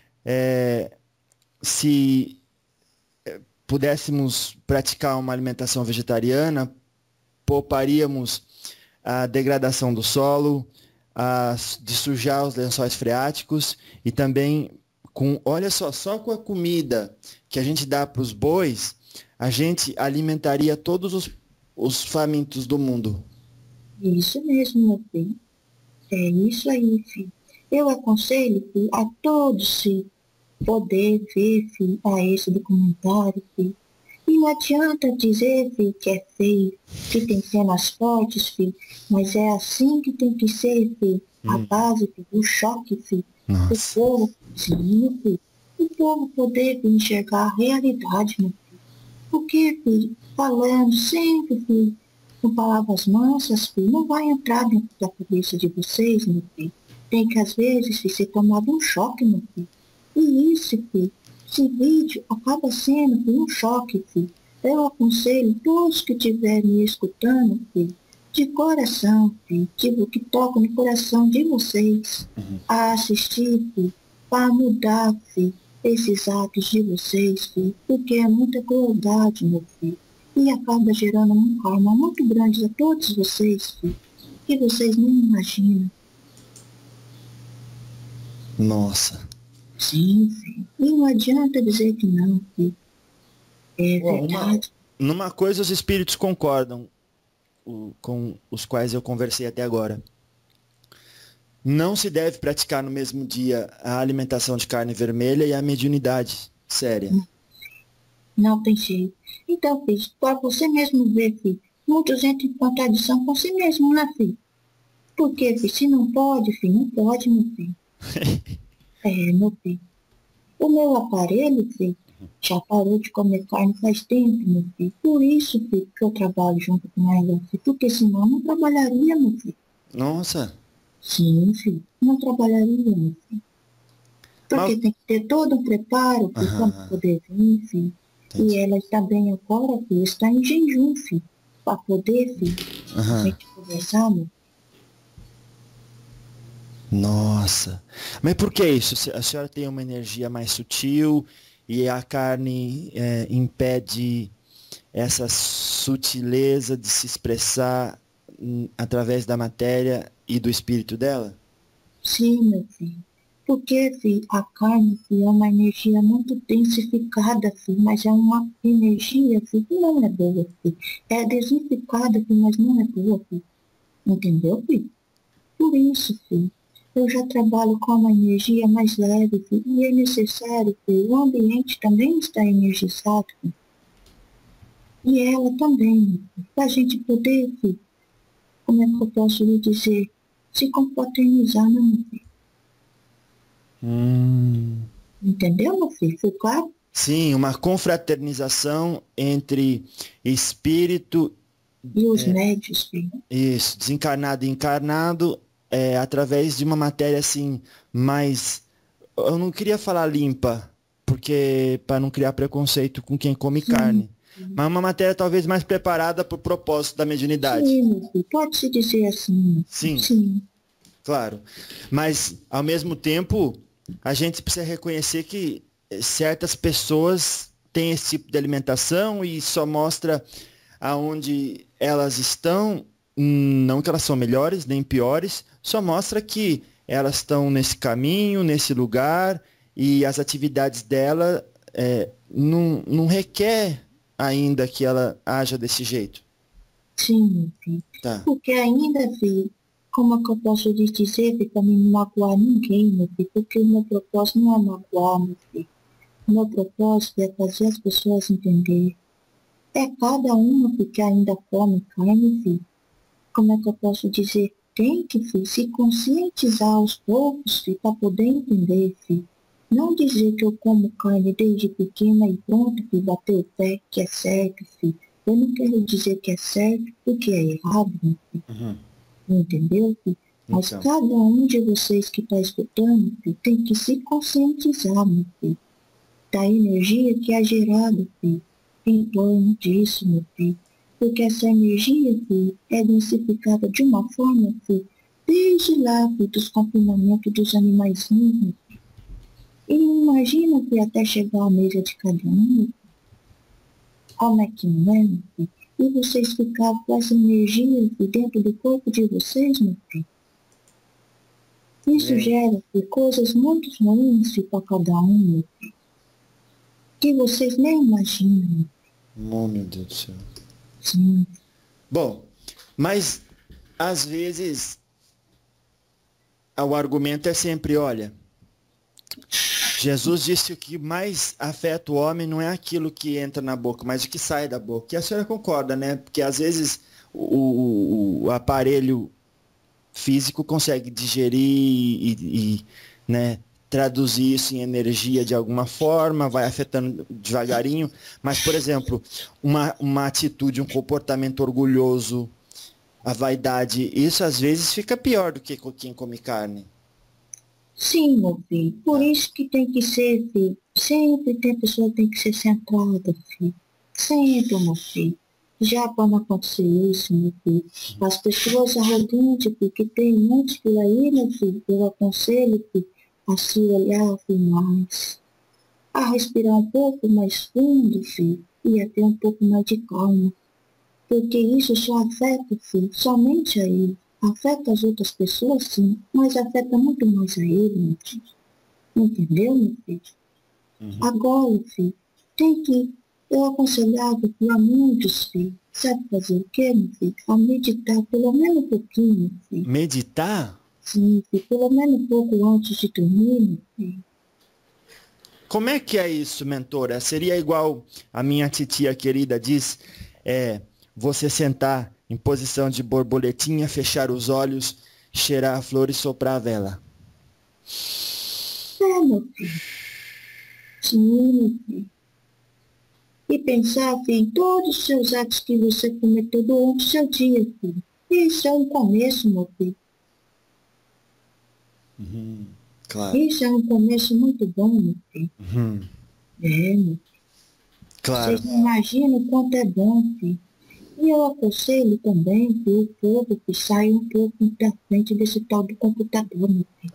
Speaker 2: se pudéssemos praticar uma alimentação vegetariana, pouparíamos a degradação do solo, de sujar os lençóis freáticos e também olha só com a comida que a gente dá para os bois, a gente alimentaria todos os famintos do mundo.
Speaker 1: Isso mesmo, meu filho. É isso aí, filho. Eu aconselho, filho, a todos, filho, poder ver, filho, a esse documentário, filho. E não adianta dizer, filho, que é feio, que tem cenas fortes, filho, mas é assim que tem que ser, filho. A base, filho, o choque, filho. O
Speaker 2: Nossa.
Speaker 1: povo, sim, filho. O povo poder, filho, enxergar a realidade, meu filho. Porque, filho, falando sempre, filho, com palavras mansas, filho, não vai entrar dentro da cabeça de vocês, meu filho. Tem que, às vezes, filho, ser tomado um choque, meu filho. E isso, filho, esse vídeo acaba sendo, filho, um choque, filho. Eu aconselho todos que estiverem me escutando, filho, de coração, filho, tipo, que toca no coração de vocês, a assistir, filho, para mudar, filho, esses atos de vocês, filho, porque é muita crueldade, meu filho, e acaba gerando um karma muito grande a todos vocês, filho, que vocês nem imaginam.
Speaker 2: Nossa.
Speaker 1: Sim, filho. E não adianta dizer que não, filho. É
Speaker 2: Bom,
Speaker 1: verdade.
Speaker 2: numa coisa os espíritos concordam, com os quais eu conversei até agora. Não se deve praticar no mesmo dia a alimentação de carne vermelha e a mediunidade séria.
Speaker 1: Não tem jeito. Então, filho, para você mesmo ver, filho, muitos entram em contradição com si mesmo, né, filho? Porque, filho, se não pode, filho, não pode, meu filho. É, meu filho. O meu aparelho, filho, já parou de comer carne faz tempo, meu filho. Por isso, filho, que eu trabalho junto com ela, filho. Porque senão eu não trabalharia, meu filho.
Speaker 2: Nossa.
Speaker 1: Sim, filho, não trabalharia, meu filho.
Speaker 2: Mas,
Speaker 1: Porque tem que ter todo um preparo, filho, para poder vir, filho. E
Speaker 2: entendi.
Speaker 1: ela também agora, filho, está em jejum, filho. Para poder, filho, a gente conversar, meu.
Speaker 2: Nossa. Mas por que isso? A senhora tem uma energia mais sutil e a carne impede essa sutileza de se expressar através da matéria e do espírito dela?
Speaker 1: Sim, meu filho. Porque, filho, a carne, filho, é uma energia muito densificada, filho, mas é uma energia, filho, que não é boa, filho. É densificada, filho, mas não é boa, filho. Entendeu, filho? Por isso, filho, eu já trabalho com uma energia mais leve, filho, e é necessário, filho, o ambiente também está energizado, filho. E ela também, para a gente poder, filho, como é que eu posso lhe dizer, se confraternizar, né, meu filho? Entendeu, meu filho? Foi claro?
Speaker 2: Sim, uma confraternização entre espírito,
Speaker 1: E os médios, filho?
Speaker 2: isso, desencarnado e encarnado, através de uma matéria assim mais, eu não queria falar limpa, porque para não criar preconceito com quem come
Speaker 1: Sim,
Speaker 2: carne, mas uma matéria talvez mais preparada para o propósito da mediunidade.
Speaker 1: sim, meu filho. Pode-se dizer assim, meu filho.
Speaker 2: Sim,
Speaker 1: Sim,
Speaker 2: claro. Mas ao mesmo tempo, a gente precisa reconhecer que certas pessoas têm esse tipo de alimentação e só mostra aonde elas estão não que elas são melhores nem piores, só mostra que elas estão nesse caminho, nesse lugar, e as atividades dela não requer ainda que ela haja desse jeito.
Speaker 1: Sim, meu filho.
Speaker 2: Tá.
Speaker 1: Porque ainda, filho, como é que eu posso lhe dizer, filho, para mim não magoar ninguém, meu filho? Porque o meu propósito não é magoar, meu filho. O meu propósito é fazer as pessoas entenderem. É cada uma que ainda come carne, filho. Como é que eu posso dizer? Tem que, filho, se conscientizar aos poucos, filho, para poder entender, filho. Não dizer que eu como carne desde pequena e pronto, filho, bater o pé que é certo, filho. Eu não quero dizer que é certo porque é errado, meu filho.
Speaker 2: Uhum.
Speaker 1: Entendeu, filho? Mas
Speaker 2: Então.
Speaker 1: cada um de vocês que está escutando, filho, tem que se conscientizar, meu filho, da energia que é gerada, filho, em torno disso, meu filho. Porque essa energia, filho, é densificada de uma forma, filho, desde lá, filho, dos confinamentos dos animaizinhos, meu filho. E imagina, filho, até chegar à mesa de cada um, meu filho, como é que não é, meu filho? E vocês ficaram com essa energia, filho, dentro do corpo de vocês, meu filho. Isso gera, filho, coisas muito ruins, filho, para cada um, meu filho, que vocês nem imaginam.
Speaker 2: Oh, meu Deus do céu.
Speaker 1: Sim.
Speaker 2: Bom, mas às vezes o argumento é sempre, olha, Jesus disse que o que mais afeta o homem não é aquilo que entra na boca, mas o que sai da boca. E a senhora concorda, né? Porque às vezes o aparelho físico consegue digerir né, traduzir isso em energia de alguma forma, vai afetando devagarinho. Mas, por exemplo, uma atitude, um comportamento orgulhoso, a vaidade, isso às vezes fica pior do que quem come carne.
Speaker 1: Sim, meu filho. Por isso que tem que ser, filho. Sempre tem a pessoa que tem que ser centrada, filho. Sempre, meu filho. Já para não acontecer isso, meu filho. As pessoas arrogantes, filho, que tem muitos por aí, meu filho, eu aconselho, filho, a se olhar, filho, mais. A respirar um pouco mais fundo, filho. E a ter um pouco mais de calma. Porque isso só afeta, filho, somente a ele. Afeta as outras pessoas, sim, mas afeta muito mais a ele, meu filho. Entendeu, meu filho?
Speaker 2: Uhum.
Speaker 1: Agora, filho, tem que, eu aconselhava que a muitos, filho, sabe fazer o quê, meu filho? A meditar pelo menos um pouquinho, meu filho.
Speaker 2: Meditar?
Speaker 1: Sim, filho, pelo menos um pouco antes de dormir, meu filho.
Speaker 2: Como é que é isso, mentora? Seria igual a minha titia querida diz, você sentar em posição de borboletinha, fechar os olhos, cheirar a flor e soprar a vela.
Speaker 1: É, meu filho. Sim, meu filho. E pensar, filho, em todos os seus atos que você cometeu durante o seu dia, filho. Isso é um começo, meu filho.
Speaker 2: Uhum, claro.
Speaker 1: Isso é um começo muito bom, meu filho.
Speaker 2: Uhum,
Speaker 1: É, meu filho.
Speaker 2: claro.
Speaker 1: Vocês não imaginam o quanto é bom, filho. E eu aconselho também que o povo que saia um pouco da frente desse tal do computador, meu filho.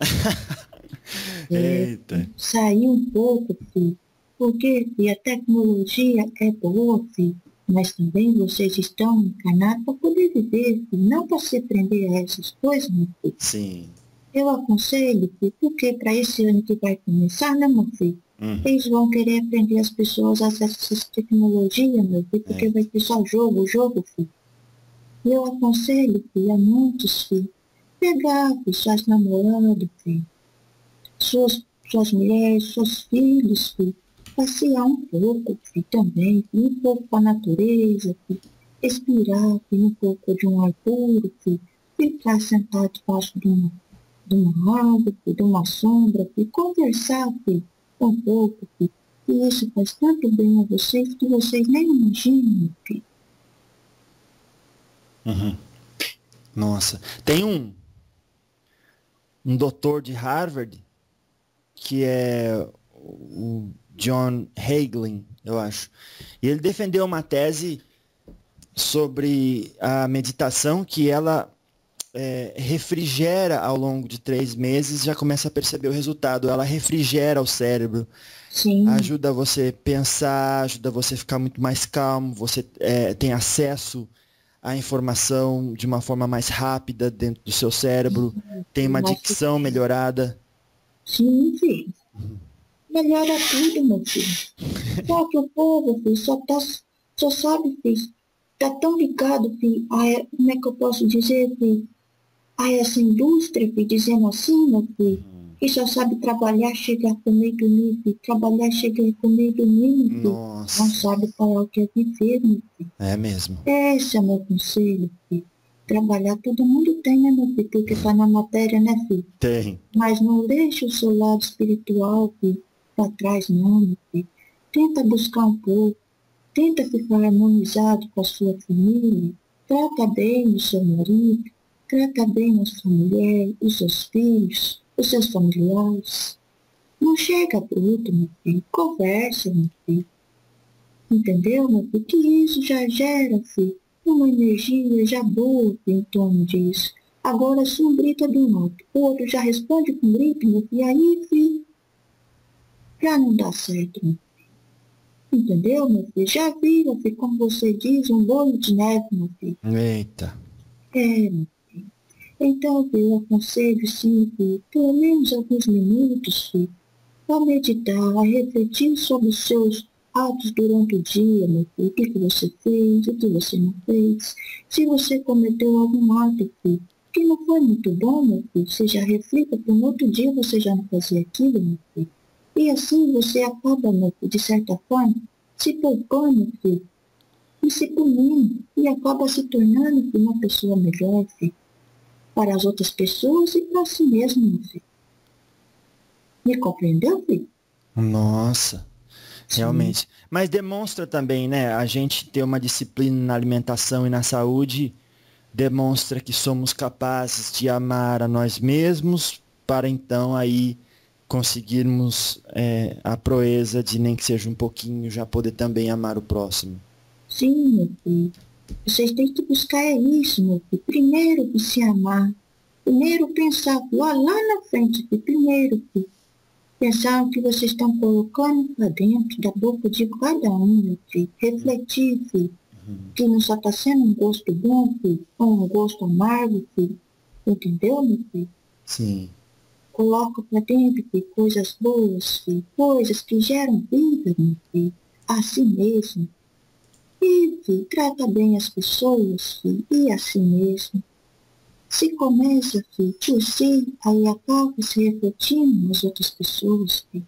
Speaker 2: Eita.
Speaker 1: Sair um pouco, filho. Porque, filho, a tecnologia é boa, filho. Mas também vocês estão encarnados para poder viver, filho. Não para se prender a essas coisas, meu filho.
Speaker 2: Sim.
Speaker 1: Eu aconselho, filho, porque para esse ano que vai começar, né, meu filho? Eles vão querer aprender as pessoas a acessar essas tecnologias, meu filho, porque vai ter só jogo, filho. E eu aconselho, filho, a muitos, filho, pegar, filho, suas namoradas, filho, suas mulheres, seus filhos, filho, passear um pouco, filho, também, filho, um pouco com a natureza, filho, respirar, filho, um pouco de um ar puro, filho, ficar sentado debaixo de uma árvore, filho, de uma sombra, filho, conversar, filho, um pouco, filho. E isso faz tanto bem a vocês que vocês nem imaginam, meu filho.
Speaker 2: Uhum. Nossa. Tem um doutor de Harvard, que é o John Hagelin, eu acho. E ele defendeu uma tese sobre a meditação que ela refrigera ao longo de 3 meses, já começa a perceber o resultado. Ela refrigera o cérebro,
Speaker 1: Sim,
Speaker 2: ajuda você a pensar, ajuda você a ficar muito mais calmo, você tem acesso a informação de uma forma mais rápida dentro do seu cérebro, tem uma dicção melhorada.
Speaker 1: Sim, filho. Melhora tudo, meu filho. Só que o povo, filho, só sabe, filho, tá tão ligado, filho, como é que eu posso dizer, filho, a essa indústria, filho, dizendo assim, meu filho, que só sabe trabalhar, chegar, comer e dormir, filho, trabalhar, chegar, comer e dormir, meu filho.
Speaker 2: Nossa.
Speaker 1: Não sabe parar o que é viver, meu filho.
Speaker 2: É mesmo.
Speaker 1: Esse é o meu conselho, filho. Trabalhar todo mundo tem, né, meu filho, porque tá na matéria, né, filho?
Speaker 2: Tem.
Speaker 1: Mas não deixe o seu lado espiritual, filho, para trás, não, meu filho. Tenta buscar um pouco. Tenta ficar harmonizado com a sua família. Trata bem o seu marido. Trata bem a sua mulher, os seus filhos, os seus familiares. Não chega bruto, meu filho. Conversa, meu filho. Entendeu, meu filho? Que isso já gera, filho, uma energia já boa em torno disso. Agora, se um grita de um lado, o outro já responde com grito, meu filho, aí, filho, já não dá certo, meu filho. Entendeu, meu filho? Já vira, filho, como você diz, um bolo de neve, meu filho.
Speaker 2: Eita.
Speaker 1: Meu filho. Então, filho, eu aconselho, sim, filho, pelo menos alguns minutos, filho, a meditar, a refletir sobre os seus atos durante o dia, meu filho, o que você fez, o que você não fez. Se você cometeu algum ato, filho, que não foi muito bom, meu filho, você já reflita, porque no outro dia você já não fazia aquilo, meu filho. E assim você acaba, meu filho, de certa forma, se poupando, filho, e se punindo, e acaba se tornando, filho, uma pessoa melhor, filho, para as outras pessoas e para si mesmo, meu filho. Me compreendeu, filho?
Speaker 2: Nossa. Realmente. Mas demonstra também, né? A gente ter uma disciplina na alimentação e na saúde demonstra que somos capazes de amar a nós mesmos para então aí conseguirmos a proeza de nem que seja um pouquinho já poder também amar o próximo.
Speaker 1: Sim, meu filho. Vocês têm que buscar isso, meu filho. Primeiro se amar. Primeiro pensar lá na frente, filho. Primeiro, filho. Pensar o que vocês estão colocando para dentro da boca de cada um, meu filho. Refletir, filho. Que não só está sendo um gosto bom, filho, ou um gosto amargo, filho. Entendeu, meu filho?
Speaker 2: Sim.
Speaker 1: Coloca para dentro, filho, coisas boas, filho. Coisas que geram vida, meu filho. A si mesmo. E, filho, trata bem as pessoas, filho, e a si mesmo. Se começa, filho, por si, aí acaba se refletindo nas outras pessoas, filho.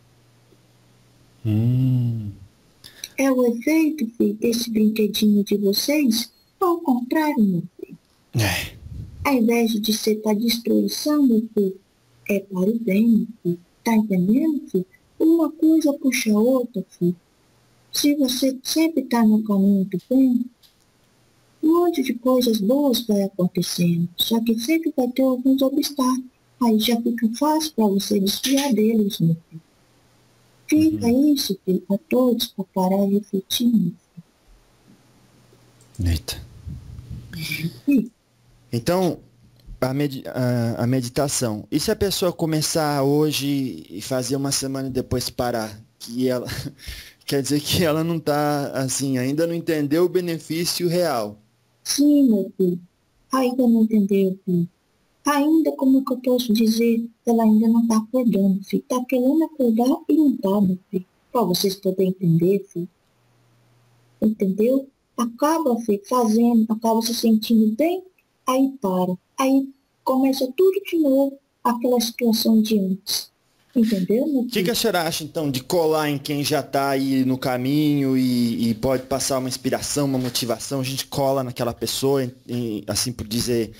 Speaker 1: É o efeito, filho, desse brinquedinho de vocês, ao contrário, meu filho. Ao invés de ser para destruição, meu filho, é para o bem, meu filho. Tá entendendo, filho? Uma coisa puxa a outra, filho. Se você sempre está no caminho do bem, um monte de coisas boas vai acontecendo, só que sempre vai ter alguns obstáculos. Aí já fica fácil para você desviar deles, meu filho. Fica isso, filho, para todos, para parar e refletir, meu
Speaker 2: filho. Eita.
Speaker 1: Filho.
Speaker 2: Então, a meditação. E se a pessoa começar hoje e fazer uma semana e depois parar? Que ela quer dizer que ela não está, assim, ainda não entendeu o benefício real.
Speaker 1: Sim, meu filho. Ainda não entendeu, filho. Ainda, como que eu posso dizer, ela ainda não está acordando, filho. Está querendo acordar e não está, meu filho. Para vocês poderem entender, filho. Entendeu? Acaba, filho, fazendo, acaba se sentindo bem, aí para. Aí começa tudo de novo, aquela situação de antes. Entendeu, meu filho?
Speaker 2: O que a senhora acha, então, de colar em quem já está aí no caminho e pode passar uma inspiração, uma motivação? A gente cola naquela pessoa, assim por dizer,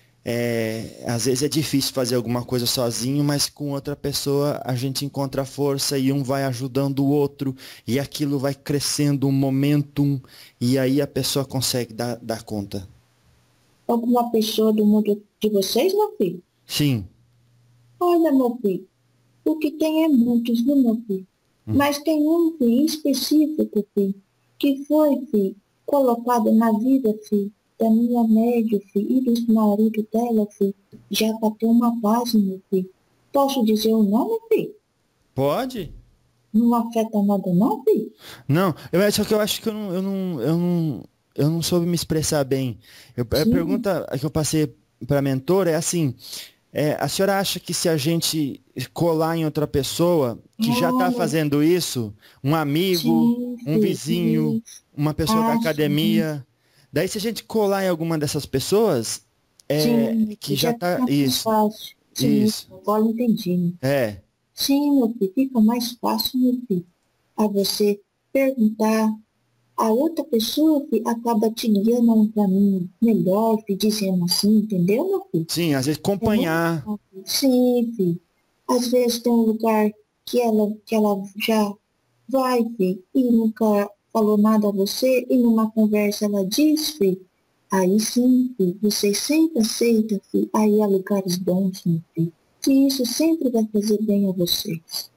Speaker 2: às vezes é difícil fazer alguma coisa sozinho, mas com outra pessoa a gente encontra força e um vai ajudando o outro e aquilo vai crescendo um momentum e aí a pessoa consegue dar conta.
Speaker 1: Alguma pessoa do mundo de vocês, meu filho?
Speaker 2: Sim.
Speaker 1: Olha, meu filho, o que tem é muitos, viu, meu filho? Mas tem um, filho, específico, filho, que foi, filho, colocado na vida, filho, da minha média, filho, e do marido dela, filho, já para ter uma base, meu filho. Posso dizer o nome, filho?
Speaker 2: Pode?
Speaker 1: Não afeta nada não, filho?
Speaker 2: Não, só que eu acho que eu não eu não soube me expressar bem. A
Speaker 1: Sim,
Speaker 2: pergunta que eu passei para a mentora é assim, a senhora acha que se a gente colar em outra pessoa que já está
Speaker 1: olha,
Speaker 2: fazendo isso, um amigo,
Speaker 1: sim,
Speaker 2: um
Speaker 1: filho,
Speaker 2: vizinho,
Speaker 1: isso.
Speaker 2: uma pessoa da
Speaker 1: Ah, sim,
Speaker 2: academia, daí se a gente colar em alguma dessas pessoas,
Speaker 1: sim, meu
Speaker 2: que
Speaker 1: filho,
Speaker 2: já
Speaker 1: já
Speaker 2: está
Speaker 1: fica mais
Speaker 2: isso,
Speaker 1: fácil. Sim,
Speaker 2: isso,
Speaker 1: agora eu entendi.
Speaker 2: é,
Speaker 1: Sim, meu filho, fica mais fácil, meu filho, a você perguntar. A outra pessoa, filho, acaba te guiando a um caminho melhor, filho, dizendo assim, entendeu, meu filho?
Speaker 2: sim, às vezes
Speaker 1: É muito
Speaker 2: acompanhar,
Speaker 1: bom, filho. Sim, filho. Às vezes tem um lugar que ela já vai, filho, e nunca falou nada a você, e numa conversa ela diz, filho, aí sim, filho, você sempre aceita, filho, aí há lugares bons, meu filho, que isso sempre vai fazer bem a vocês.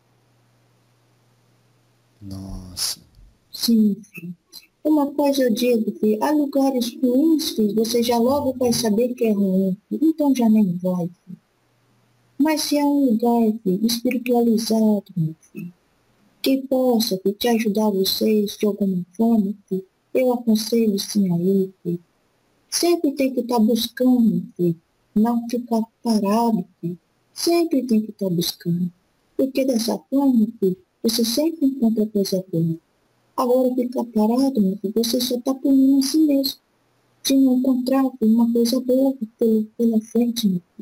Speaker 2: nossa,
Speaker 1: Sim, filho. Uma coisa eu digo, filho, há lugares ruins, filho, você já logo vai saber que é ruim, filho, então já nem vai, filho. Mas se há um lugar, filho, espiritualizado, meu filho, que possa, filho, te ajudar vocês de alguma forma, filho, eu aconselho sim aí, filho. Sempre tem que estar buscando, filho, não ficar parado, filho. Sempre tem que estar buscando. Porque dessa forma, filho, você sempre encontra coisa boa. Agora ficar parado, meu filho, você só está punindo a si mesmo. De não encontrar uma coisa boa pela frente, meu filho.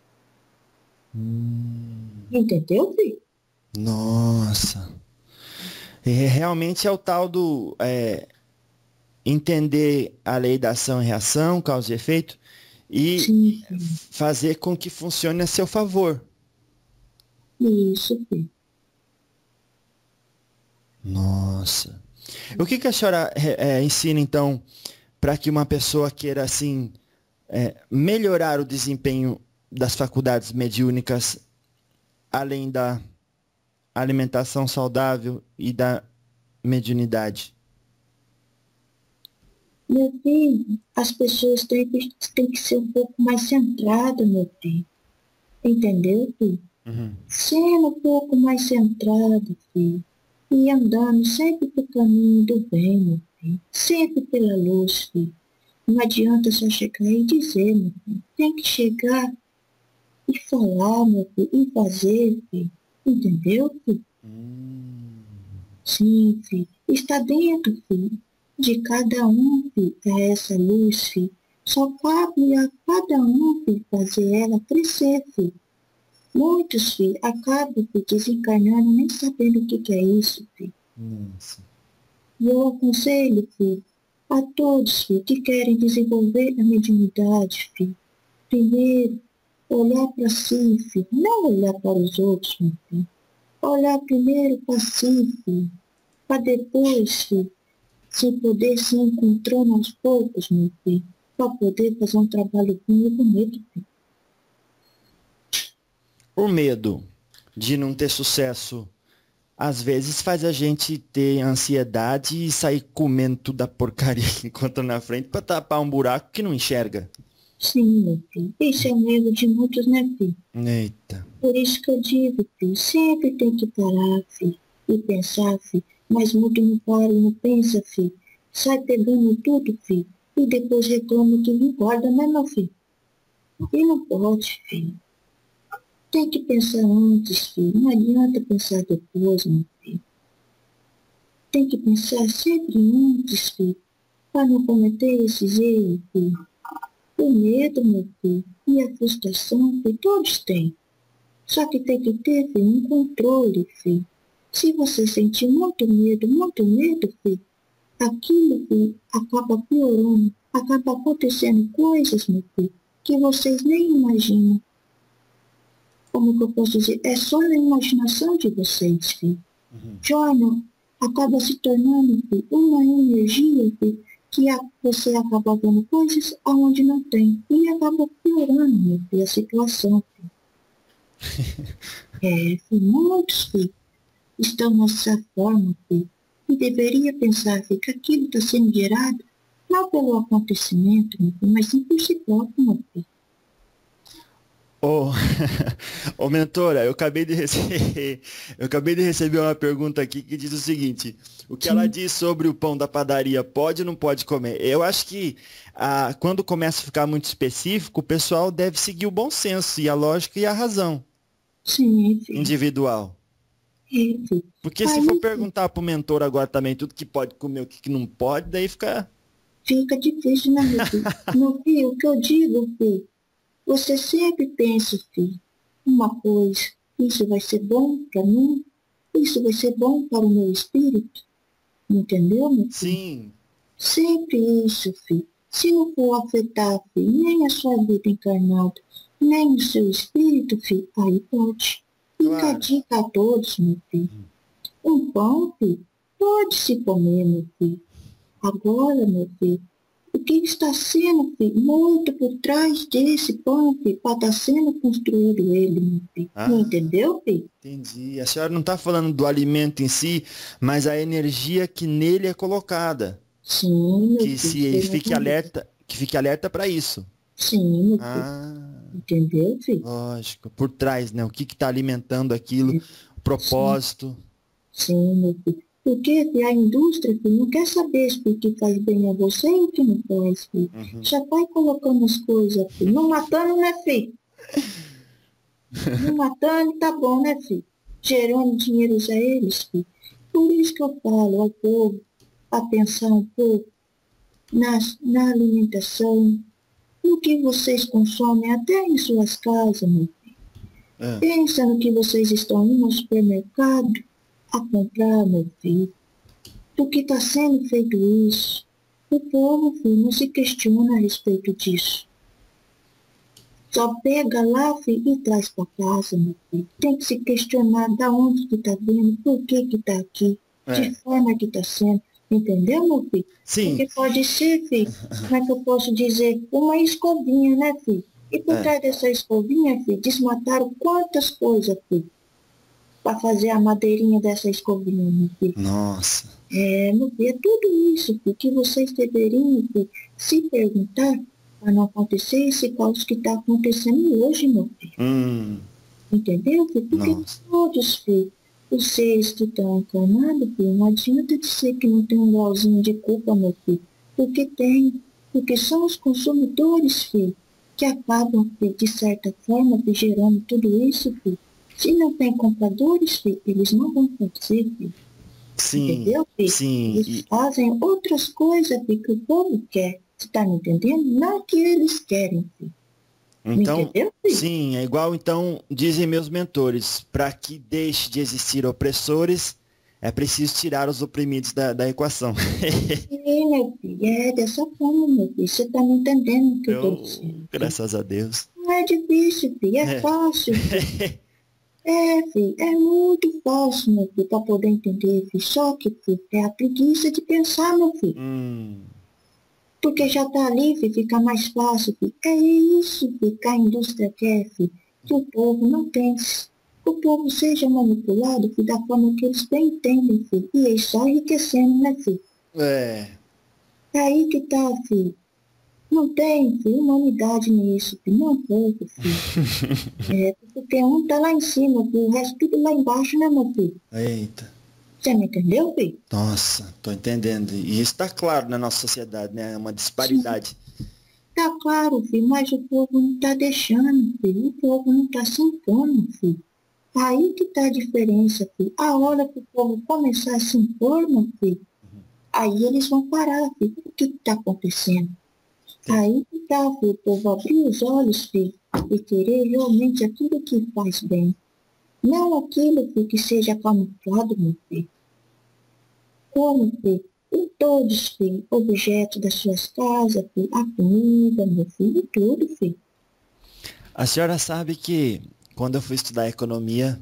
Speaker 1: Entendeu, filho?
Speaker 2: nossa. Realmente é o tal do entender a lei da ação e reação, causa e efeito, e
Speaker 1: Sim, filho.
Speaker 2: fazer com que funcione a seu favor.
Speaker 1: Isso, filho.
Speaker 2: Nossa. O que a senhora ensina, então, para que uma pessoa queira, assim, melhorar o desempenho das faculdades mediúnicas, além da alimentação saudável e da mediunidade?
Speaker 1: Meu filho, as pessoas têm que ser um pouco mais centradas, meu filho. Entendeu, filho?
Speaker 2: Uhum.
Speaker 1: Sendo um pouco mais centrado, filho. E andando sempre pelo caminho do bem, meu filho. Sempre pela luz, filho. Não adianta só chegar e dizer, meu filho. Tem que chegar e falar, meu filho. E fazer, filho. Entendeu, filho? Sim, filho. Está dentro, filho, de cada um, filho, é essa luz, filho. Só cabe a cada um, filho, fazer ela crescer, filho. Muitos, filho, acabam, filho, desencarnando nem sabendo o que é isso, filho.
Speaker 2: Nossa.
Speaker 1: E eu aconselho, filho, a todos, filho, que querem desenvolver a mediunidade, filho. Primeiro, olhar para si, filho, não olhar para os outros, meu filho. Olhar primeiro para si, filho, para depois, filho, se poder se encontrando aos poucos, meu filho, para poder fazer um trabalho bom e bonito, filho.
Speaker 2: O medo de não ter sucesso às vezes faz a gente ter ansiedade e sair comendo toda a porcaria que encontra na frente para tapar um buraco que não enxerga.
Speaker 1: Sim, meu filho, esse é o medo de muitos, né, filho?
Speaker 2: Eita.
Speaker 1: Por isso que eu digo, filho, sempre tem que parar, filho, e pensar, filho, mas muito não para e não pensa, filho. Sai pegando tudo, filho, e depois reclama que não engorda, né, meu filho? E não pode, filho. Tem que pensar antes, filho. Não adianta pensar depois, meu filho. Tem que pensar sempre antes, filho, para não cometer esses erros, filho. O medo, meu filho, e a frustração, filho, todos têm. Só que tem que ter, filho, um controle, filho. Se você sentir muito medo, filho, aquilo, filho, acaba piorando, acaba acontecendo coisas, meu filho, que vocês nem imaginam. Como que eu posso dizer? É só na imaginação de vocês, filho. Jornal acaba se tornando, filho, uma energia, filho, que você acaba vendo coisas aonde não tem. E acaba piorando, meu filho, a situação. Filho, muitos, filho, estão nessa forma, filho, e deveria pensar, filho, que aquilo está sendo gerado não pelo acontecimento, meu filho, mas sim por si próprio, meu filho.
Speaker 2: Ô, ô mentora, eu acabei de receber uma pergunta aqui que diz o seguinte: o que ela
Speaker 1: Sim,
Speaker 2: diz sobre o pão da padaria, pode ou não pode comer? Eu acho que quando começa a ficar muito específico, o pessoal deve seguir o bom senso e a lógica e a razão
Speaker 1: sim, filho.
Speaker 2: individual.
Speaker 1: É, filho.
Speaker 2: Porque se for
Speaker 1: Aí, filho,
Speaker 2: perguntar pro mentor agora também tudo que pode comer, o que que não pode, daí fica.
Speaker 1: fica difícil, né, meu filho? Meu filho, o que eu digo, filho, você sempre pensa, filho, uma coisa, isso vai ser bom para mim, isso vai ser bom para o meu espírito, entendeu, meu filho?
Speaker 2: Sim,
Speaker 1: Sempre isso, filho. Se não for afetar, filho, nem a sua vida encarnada, nem o seu espírito, filho, aí pode. Fica a
Speaker 2: claro.
Speaker 1: dica a todos, meu filho. Um pão, filho, pode se comer, meu filho. Agora, meu filho, o que está sendo, filho, muito por trás desse pão, filho, para estar sendo construído ele, meu filho. Não
Speaker 2: Ah,
Speaker 1: entendeu, filho?
Speaker 2: entendi. A senhora não está falando do alimento em si, mas a energia que nele é colocada.
Speaker 1: Sim, meu
Speaker 2: Que
Speaker 1: filho,
Speaker 2: se
Speaker 1: você não
Speaker 2: fique
Speaker 1: entendeu.
Speaker 2: alerta, que fique alerta para isso.
Speaker 1: Sim, meu filho.
Speaker 2: Ah,
Speaker 1: Entendeu, filho?
Speaker 2: lógico. Por trás, né? O que está alimentando aquilo,
Speaker 1: É,
Speaker 2: o
Speaker 1: sim.
Speaker 2: propósito.
Speaker 1: Sim, meu filho. Porque filho, a indústria filho, não quer saber se o que faz bem a você e o que não faz, filho.
Speaker 2: Uhum.
Speaker 1: Já vai colocando as coisas, filho. Não matando, né, filho? Não matando, tá bom, né, filho? Gerando dinheiro a eles, filho. Por isso que eu falo ao povo a pensar um pouco na alimentação, no que vocês consomem até em suas casas, meu filho.
Speaker 2: É.
Speaker 1: Pensa no que vocês estão indo no supermercado a comprar, meu filho. Por que está sendo feito isso? O povo, filho, não se questiona a respeito disso. Só pega lá, filho, e traz para casa, meu filho. Tem que se questionar da onde que está vindo, por que que está aqui, de
Speaker 2: É.
Speaker 1: forma que está sendo. Entendeu, meu filho?
Speaker 2: Sim.
Speaker 1: Porque pode ser, filho, como é que eu posso dizer? Uma escovinha, né, filho? E por
Speaker 2: É.
Speaker 1: trás dessa escovinha, filho, desmataram quantas coisas, filho, para fazer a madeirinha dessa escovinha, meu filho.
Speaker 2: Nossa.
Speaker 1: É, meu filho, é tudo isso filho, que vocês deveriam filho, se perguntar para não acontecer esse caos que está acontecendo hoje, meu filho.
Speaker 2: Hum.
Speaker 1: Entendeu, filho? Porque
Speaker 2: Nossa.
Speaker 1: todos, filho, os seres que estão encarnados, filho, não adianta dizer que não tem um grauzinho de culpa, meu filho. Porque tem. Porque são os consumidores, filho, que acabam, filho, de certa forma, filho, gerando tudo isso, filho. Se não tem compradores, filho, eles não vão fazer, filho.
Speaker 2: Sim.
Speaker 1: Entendeu, Fih?
Speaker 2: Sim.
Speaker 1: Eles fazem outras coisas, Fih, que o povo quer. Você está me entendendo? Não que eles querem, Fih. Me
Speaker 2: Então,
Speaker 1: entendeu, Fih?
Speaker 2: sim, é igual então dizem meus mentores, para que deixe de existir opressores, é preciso tirar os oprimidos da equação.
Speaker 1: Sim, meu filho, é dessa forma, meu filho. Você está me entendendo o que eu estou
Speaker 2: Eu,
Speaker 1: dizendo, Fih?
Speaker 2: graças a Deus.
Speaker 1: Não é difícil, Fih, é
Speaker 2: É.
Speaker 1: fácil, Fih. É, Fih, é muito fácil, meu filho, para poder entender, Fih. Só que, Fih, é a preguiça de pensar, meu filho.
Speaker 2: Hum,
Speaker 1: Porque já está ali, filho, fica mais fácil, filho. É isso, filho, que a indústria quer, filho, que o povo não pense. Que o povo seja manipulado, filho, da forma que eles bem entendem, filho. E eles só enriquecendo, né, filho?
Speaker 2: é.
Speaker 1: É aí que tá, filho. Não tem, filho, humanidade nisso, filho. Não é pouco, filho. É, porque um tá lá em cima, filho, o resto tudo lá embaixo, né, meu filho?
Speaker 2: Eita.
Speaker 1: Você me entendeu, filho?
Speaker 2: Nossa, tô entendendo. E isso está claro na nossa sociedade, né? É uma
Speaker 1: Sim.
Speaker 2: disparidade.
Speaker 1: Tá claro, filho, mas o povo não tá deixando, filho. O povo não tá se impondo, filho. Aí que tá a diferença, filho. A hora que o povo começar a se impor, meu filho, aí eles vão parar, filho. O que está acontecendo?
Speaker 2: Entendi.
Speaker 1: Aí que tá, filho, o povo abrir os olhos, filho, e querer realmente aquilo que faz bem. Não aquilo, filho, que seja camuflado, meu filho. Como, filho? Em todos, filho, objetos das suas casas, filho, a comida, meu filho, tudo, filho.
Speaker 2: A senhora sabe que quando eu fui estudar economia,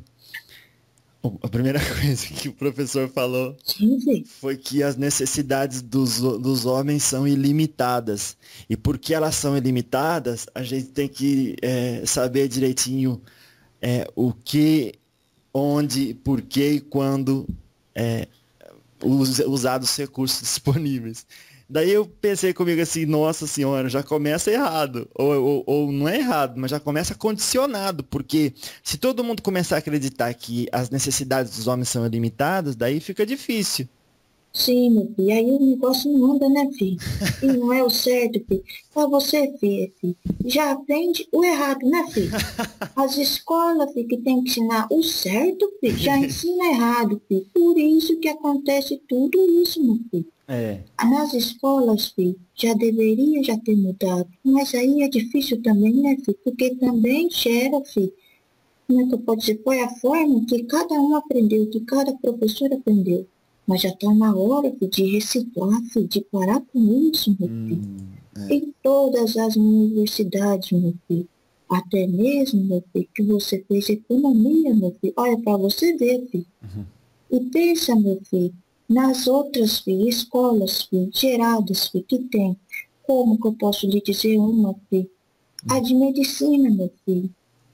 Speaker 2: a primeira coisa que o professor falou
Speaker 1: Sim, filho.
Speaker 2: foi que as necessidades dos homens são ilimitadas. E porque elas são ilimitadas, a gente tem que saber direitinho o que, onde, por que e quando usar os recursos disponíveis. Daí eu pensei comigo assim, nossa senhora, já começa errado. Ou não é errado, mas já começa condicionado, porque se todo mundo começar a acreditar que as necessidades dos homens são ilimitadas, daí fica difícil.
Speaker 1: Sim, meu filho, aí o negócio não anda, né, filho? E não é o certo, filho. Pra você ver, filho, já aprende o errado, né, filho? As escolas, filho, que tem que ensinar o certo, filho, já ensina errado, filho. Por isso que acontece tudo isso, meu filho.
Speaker 2: É.
Speaker 1: Nas escolas, filho, já deveria já ter mudado. Mas aí é difícil também, né, filho? Porque também gera, filho. Como é que eu posso dizer? Foi a forma que cada um aprendeu, que cada professor aprendeu. Mas já está na hora, filho, de reciclar, filho, de parar com isso, meu filho.
Speaker 2: É.
Speaker 1: Em todas as universidades, meu filho. Até mesmo, meu filho, que você fez economia, meu filho. Olha, para você ver, filho.
Speaker 2: Uhum.
Speaker 1: E pensa, meu filho, nas outras, filho, escolas, filho, geradas, filho, que tem. Como que eu posso lhe dizer uma, filho? A de medicina, meu filho.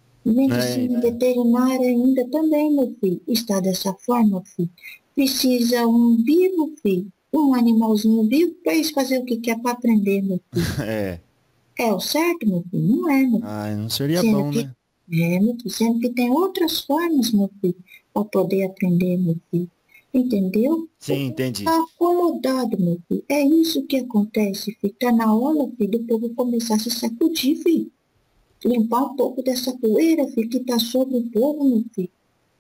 Speaker 2: É,
Speaker 1: Medicina
Speaker 2: então.
Speaker 1: veterinária ainda também, meu filho. Está dessa forma, filho. Precisa um vivo, filho. Um animalzinho vivo para eles fazer o que quer para aprender, meu filho.
Speaker 2: É.
Speaker 1: É o certo, meu filho? Não é, meu filho.
Speaker 2: Ah, não seria
Speaker 1: Sendo
Speaker 2: bom,
Speaker 1: que,
Speaker 2: né?
Speaker 1: meu filho, sendo que tem outras formas, meu filho, para poder aprender, meu filho. Entendeu? O
Speaker 2: Sim,
Speaker 1: povo
Speaker 2: entendi.
Speaker 1: está acomodado, meu filho. É isso que acontece, filho. Está na hora, filho, do povo começar a se sacudir, filho. Limpar um pouco dessa poeira, filho, que está sobre o povo, meu filho.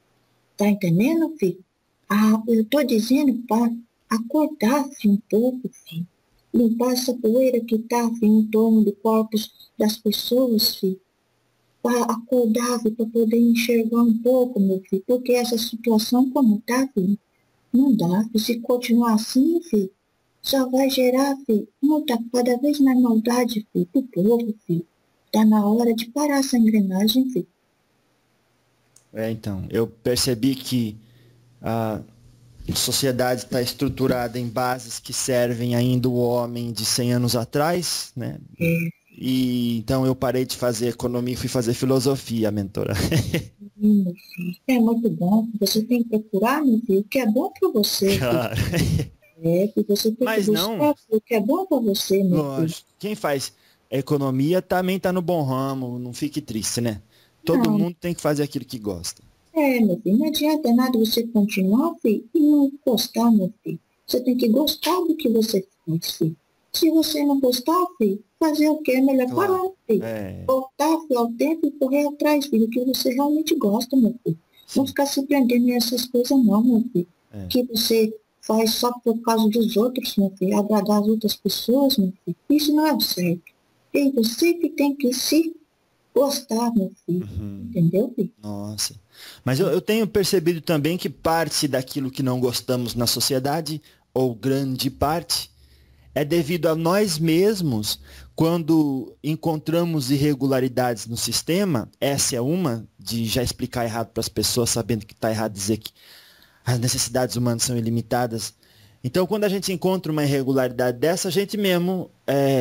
Speaker 1: Tá entendendo, filho? Ah, eu tô dizendo para acordar, filho, um pouco, filho. Limpar essa poeira que tá, filho, em torno do corpo das pessoas, filho. Para acordar, filho, para poder enxergar um pouco, meu filho. Porque essa situação como tá, filho, não dá, filho. Se continuar assim, filho, só vai gerar, filho, muita, cada vez mais maldade, filho, pro povo, filho. Tá na hora de parar essa engrenagem, filho.
Speaker 2: É, então, eu percebi que a sociedade está estruturada em bases que servem ainda o homem de 100 anos atrás, né?
Speaker 1: É,
Speaker 2: E então eu parei de fazer economia e fui fazer filosofia, mentora.
Speaker 1: meu filho, é muito bom. Você tem que procurar, meu filho, o que é bom para você, filho.
Speaker 2: Cara,
Speaker 1: É, que você tem que
Speaker 2: mas não,
Speaker 1: buscar o que é bom para você, meu filho.
Speaker 2: lógico, quem faz economia também está no bom ramo, não fique triste, né? Todo
Speaker 1: Não,
Speaker 2: mundo tem que fazer aquilo que gosta.
Speaker 1: meu filho, não adianta nada você continuar, filho, e não gostar, meu filho. Você tem que gostar do que você faz, filho. Se você não gostar, filho, fazer o quê? É melhor
Speaker 2: Claro.
Speaker 1: parar, filho.
Speaker 2: É,
Speaker 1: Voltar, filho, ao tempo e correr atrás, filho, do que você realmente gosta, meu filho. Não
Speaker 2: sim.
Speaker 1: ficar se prendendo nessas coisas, não, meu filho.
Speaker 2: É.
Speaker 1: Que você faz só por causa dos outros, meu filho, agradar as outras pessoas, meu filho. Isso não é o certo. E você que tem que se gostar, meu filho.
Speaker 2: Uhum.
Speaker 1: Entendeu, filho?
Speaker 2: Nossa. Mas eu tenho percebido também que parte daquilo que não gostamos na sociedade, ou grande parte, é devido a nós mesmos, quando encontramos irregularidades no sistema. Essa é uma, de já explicar errado para as pessoas, sabendo que está errado dizer que as necessidades humanas são ilimitadas. Então, quando a gente encontra uma irregularidade dessa, a gente mesmo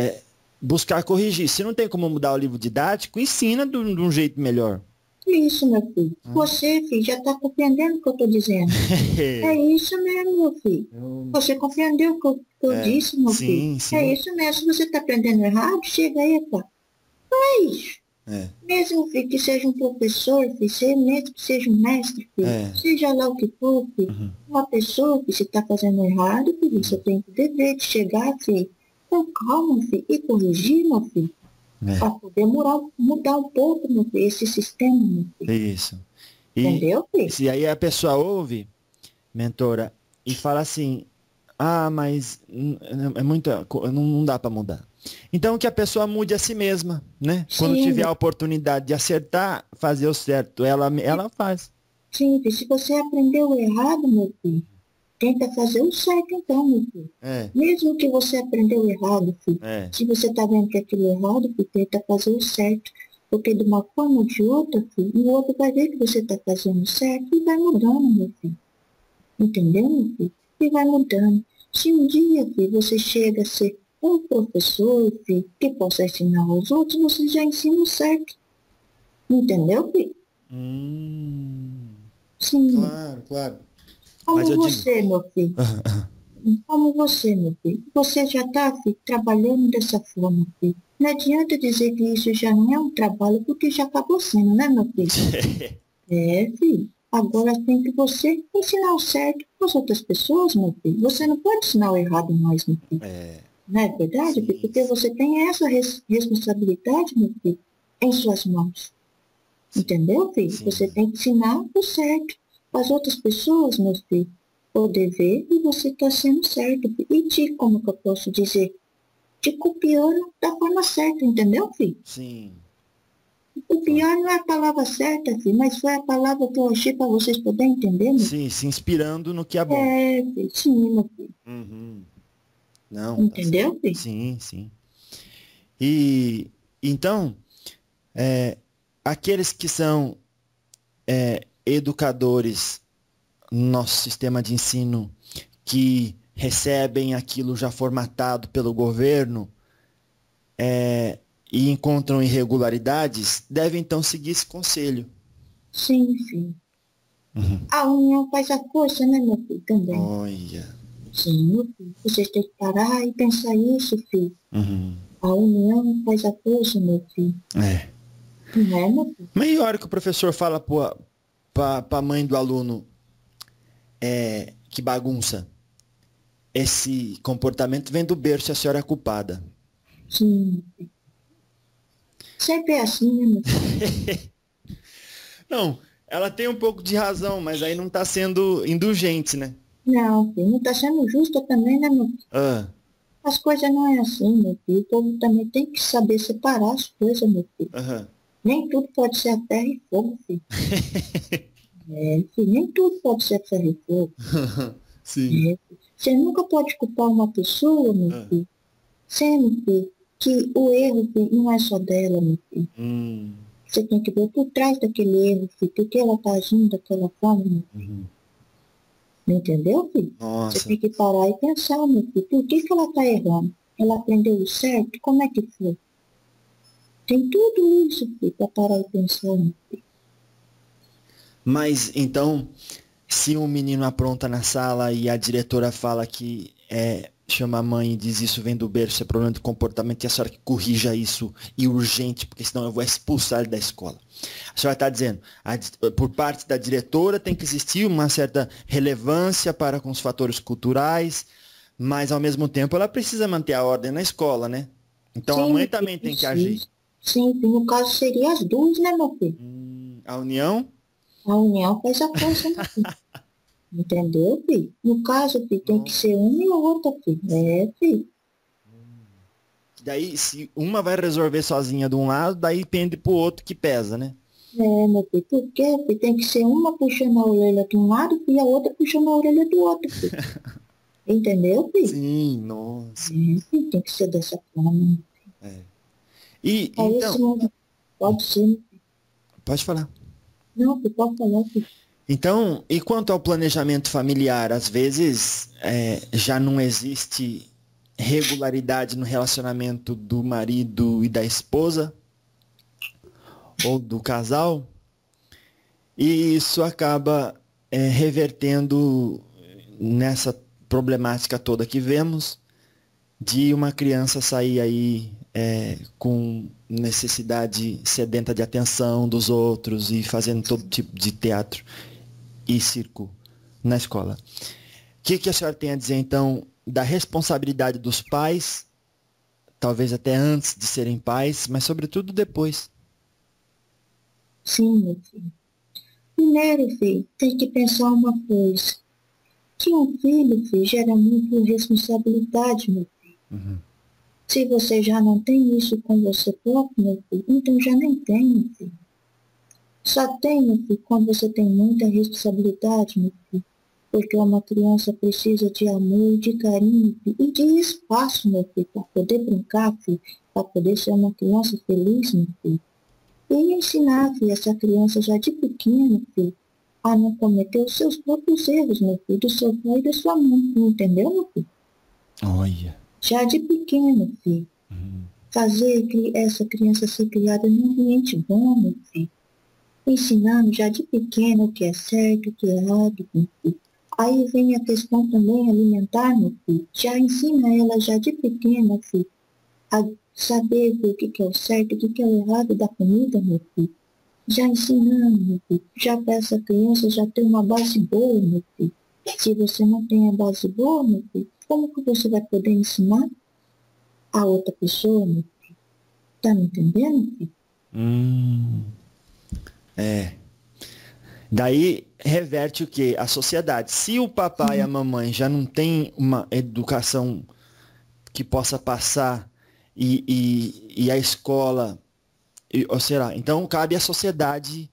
Speaker 2: buscar corrigir. Se não tem como mudar o livro didático, ensina de um jeito melhor.
Speaker 1: Isso, meu filho.
Speaker 2: Hum.
Speaker 1: Você, filho, já está compreendendo o que eu estou dizendo. É isso mesmo, meu filho.
Speaker 2: Eu-
Speaker 1: Você compreendeu o que eu disse, meu filho?
Speaker 2: sim,
Speaker 1: É
Speaker 2: sim.
Speaker 1: isso mesmo. Se você está aprendendo errado, chega aí, pá. É isso.
Speaker 2: É,
Speaker 1: Mesmo, filho, que seja um professor, filho, mesmo que seja um mestre, filho,
Speaker 2: é.
Speaker 1: seja lá o que for, filho,
Speaker 2: Uhum,
Speaker 1: uma pessoa que se está fazendo errado, filho, você
Speaker 2: uhum.
Speaker 1: tem que dever de chegar, filho, com calma, filho, e corrigir, meu filho,
Speaker 2: É,
Speaker 1: para poder mudar um pouco, meu filho, esse sistema, meu filho.
Speaker 2: isso. E
Speaker 1: Entendeu, filho?
Speaker 2: se aí a pessoa ouve, mentora, e fala assim, ah, mas é muita, não dá para mudar. Então que a pessoa mude a si mesma, né? Quando
Speaker 1: Sim,
Speaker 2: tiver
Speaker 1: meu
Speaker 2: a oportunidade de acertar, fazer o certo, ela faz.
Speaker 1: sim, filho, se você aprendeu errado, meu filho, tenta fazer o certo então, meu filho.
Speaker 2: É,
Speaker 1: Mesmo que você aprendeu errado, filho,
Speaker 2: é,
Speaker 1: se você está vendo que aquilo é errado, filho, tenta fazer o certo. Porque de uma forma ou de outra, filho, o outro vai ver que você está fazendo certo e vai mudando, meu filho. Entendeu, meu filho? E vai mudando. Se um dia, filho, você chega a ser um professor, filho, que possa ensinar aos outros, você já ensina o certo. Entendeu, filho?
Speaker 2: hum,
Speaker 1: Sim.
Speaker 2: claro, claro. Mas
Speaker 1: Como
Speaker 2: eu digo,
Speaker 1: você, meu filho. como você, meu filho. Você já está, filho, trabalhando dessa forma, filho. Não adianta dizer que isso já não é um trabalho, porque já acabou sendo, né, meu filho? É, filho. Agora tem que você ensinar o certo para as outras pessoas, meu filho. Você não pode ensinar o errado mais, meu filho.
Speaker 2: É,
Speaker 1: Não é verdade, filho?
Speaker 2: sim,
Speaker 1: Porque você tem essa responsabilidade, meu filho, em suas mãos.
Speaker 2: sim,
Speaker 1: Entendeu, filho? Você
Speaker 2: sim,
Speaker 1: tem que ensinar o certo para as outras pessoas, meu filho, poder ver e você está sendo certo. Filho. E te, como que eu posso dizer? Te copiando da forma certa, entendeu, filho?
Speaker 2: sim.
Speaker 1: O pior não é a palavra certa, filho, mas foi a palavra que eu achei para vocês poderem entender, meu filho.
Speaker 2: Sim, se inspirando no que é bom.
Speaker 1: É, filho, sim, meu filho.
Speaker 2: Uhum. Não, tá certo.
Speaker 1: Entendeu, filho?
Speaker 2: Sim, sim. E então, é, aqueles que são educadores no nosso sistema de ensino que recebem aquilo já formatado pelo governo e encontram irregularidades, devem então seguir esse conselho.
Speaker 1: Sim, filho.
Speaker 2: Uhum.
Speaker 1: A união faz a força, né, meu filho, também.
Speaker 2: Olha.
Speaker 1: Sim, meu filho. Vocês têm que parar e pensar isso, filho.
Speaker 2: Uhum.
Speaker 1: A união faz a força, meu filho.
Speaker 2: É.
Speaker 1: Não é, meu filho?
Speaker 2: Mas e a hora que o professor fala para a mãe do aluno que bagunça? Esse comportamento vem do berço e a senhora é culpada.
Speaker 1: Sim. Sempre é assim, né, meu filho?
Speaker 2: Não, ela tem um pouco de razão, mas aí não está sendo indulgente, né?
Speaker 1: Não, filho, não tá sendo justo também, né, meu filho?
Speaker 2: Ah,
Speaker 1: As coisas não é assim, meu filho. O povo também tem que saber separar as coisas, meu filho.
Speaker 2: aham.
Speaker 1: Nem tudo pode ser a terra e fogo, filho. É, filho, nem tudo pode ser ferro e fogo.
Speaker 2: Sim.
Speaker 1: É, filho. Você nunca pode culpar uma pessoa, meu
Speaker 2: Ah.
Speaker 1: filho, sendo, filho, que o erro, filho, não é só dela, meu filho.
Speaker 2: Hum.
Speaker 1: Você tem que ver por trás daquele erro, filho, por que ela tá agindo daquela forma, meu filho.
Speaker 2: Uhum.
Speaker 1: Entendeu, filho? Você
Speaker 2: Nossa.
Speaker 1: tem que parar e pensar, meu filho, por que ela tá errando? Ela aprendeu o certo? Como é que foi? Tem tudo isso, filho, para parar e pensar, meu filho.
Speaker 2: Mas então, se um menino apronta na sala e a diretora fala que chama a mãe e diz isso vem do berço, é problema de comportamento, e a senhora que corrija isso e urgente, porque senão eu vou expulsar ele da escola. A senhora está dizendo, por parte da diretora tem que existir uma certa relevância para com os fatores culturais, mas ao mesmo tempo ela precisa manter a ordem na escola, né? Então a
Speaker 1: Sim,
Speaker 2: mãe
Speaker 1: meu filho,
Speaker 2: também tem que agir.
Speaker 1: precisa. Sim, no caso seria as duas, né, meu filho?
Speaker 2: A união?
Speaker 1: A união faz a força, né, filho? Entendeu, filho? No caso, filho, tem que ser
Speaker 2: Nossa.
Speaker 1: uma e outra, filho. É, filho.
Speaker 2: Daí, se uma vai resolver sozinha de um lado, daí pende pro outro que pesa, né?
Speaker 1: É, meu filho. Por quê, filho? Tem que ser uma puxando a orelha de um lado e a outra puxando a orelha do outro, filho. Entendeu, filho?
Speaker 2: Sim, nossa.
Speaker 1: É, filho, tem que ser dessa forma.
Speaker 2: É. E
Speaker 1: Aí esse
Speaker 2: então,
Speaker 1: mundo pode ser, né?
Speaker 2: pode falar.
Speaker 1: Não, filho, pode falar, filho.
Speaker 2: Então, e quanto ao planejamento familiar, às vezes já não existe regularidade no relacionamento do marido e da esposa ou do casal, e isso acaba revertendo nessa problemática toda que vemos de uma criança sair aí com necessidade sedenta de atenção dos outros e fazendo todo tipo de teatro e circo na escola. O que a senhora tem a dizer, então, da responsabilidade dos pais, talvez até antes de serem pais, mas sobretudo depois?
Speaker 1: Sim, meu filho. Primeiro, filho, tem que pensar uma coisa. Que um filho, filho, gera muito responsabilidade, meu filho.
Speaker 2: Uhum.
Speaker 1: Se você já não tem isso com você próprio, meu filho, então já nem tem, meu filho. Só tem, meu filho, quando você tem muita responsabilidade, meu filho. Porque uma criança precisa de amor, de carinho, filho, e de espaço, meu filho, para poder brincar, filho, para poder ser uma criança feliz, meu filho. E ensinar, filho, essa criança já de pequeno, filho, a não cometer os seus próprios erros, meu filho, do seu pai e da sua mãe, entendeu, meu filho?
Speaker 2: Olha.
Speaker 1: Já de pequeno, filho.
Speaker 2: Uhum.
Speaker 1: Fazer essa criança ser criada num ambiente bom, meu filho. Ensinando já de pequeno o que é certo, o que é errado, meu filho. Aí vem a questão também alimentar, meu filho. Já ensina ela já de pequena, filho, a saber o que que é o certo, o que que é o errado da comida, meu filho. Já ensinando, meu filho. Já para essa criança já ter uma base boa, meu filho. Se você não tem a base boa, meu filho, como que você vai poder ensinar a outra pessoa, meu filho? Tá me entendendo, filho?
Speaker 2: É. Daí reverte o quê? A sociedade. Se o papai e a mamãe já não têm uma educação que possa passar e a escola, ou sei lá, então cabe à sociedade.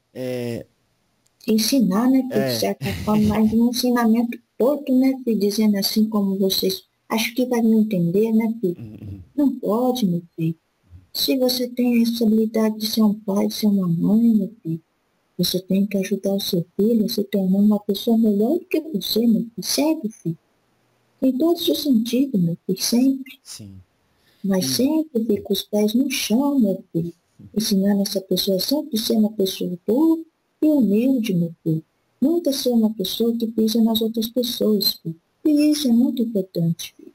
Speaker 1: Ensinar, né, filho, de
Speaker 2: É,
Speaker 1: certa forma, mas um ensinamento torto, né, filho, dizendo assim como vocês. Acho que vai me entender, né, filho? Não pode, meu filho. Se você tem a responsabilidade de ser um pai, de ser uma mãe, meu filho, você tem que ajudar o seu filho a se tornar uma pessoa melhor do que você, meu filho. Sempre, filho. Em todos os sentidos, meu filho, sempre.
Speaker 2: sim.
Speaker 1: Mas sempre, filho, com os pés no chão, meu filho. Ensinando essa pessoa a sempre ser uma pessoa boa e humilde, meu filho. Nunca ser uma pessoa que pisa nas outras pessoas, filho. E isso é muito importante, filho.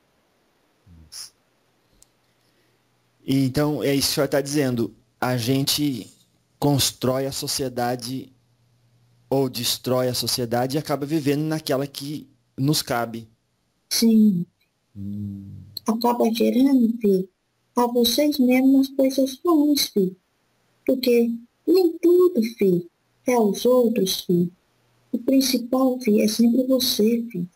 Speaker 2: E então, é isso que o senhor está dizendo. A gente constrói a sociedade ou destrói a sociedade e acaba vivendo naquela que nos cabe.
Speaker 1: Sim, acaba gerando, filho, a vocês mesmos as coisas ruins, filho. Porque nem tudo, filho, é os outros, filho. O principal, filho, é sempre você, filho.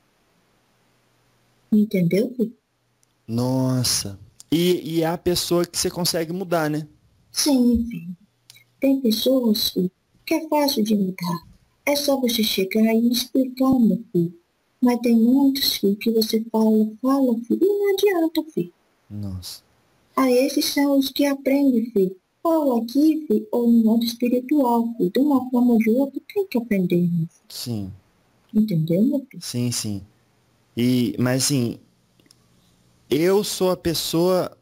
Speaker 1: Entendeu, filho?
Speaker 2: Nossa. E é a pessoa que você consegue mudar, né?
Speaker 1: Sim, filho. Tem pessoas, filho, que é fácil de mudar. É só você chegar e explicar, meu filho. Mas tem muitos, filho, que você fala, filho, e não adianta, filho.
Speaker 2: Nossa.
Speaker 1: Ah, esses são os que aprendem, filho. Ou aqui, filho, ou no mundo espiritual, filho. De uma forma ou de outra, tem que aprender, meu filho.
Speaker 2: Sim,
Speaker 1: Entendeu, meu filho?
Speaker 2: sim, sim. Mas assim, eu sou a pessoa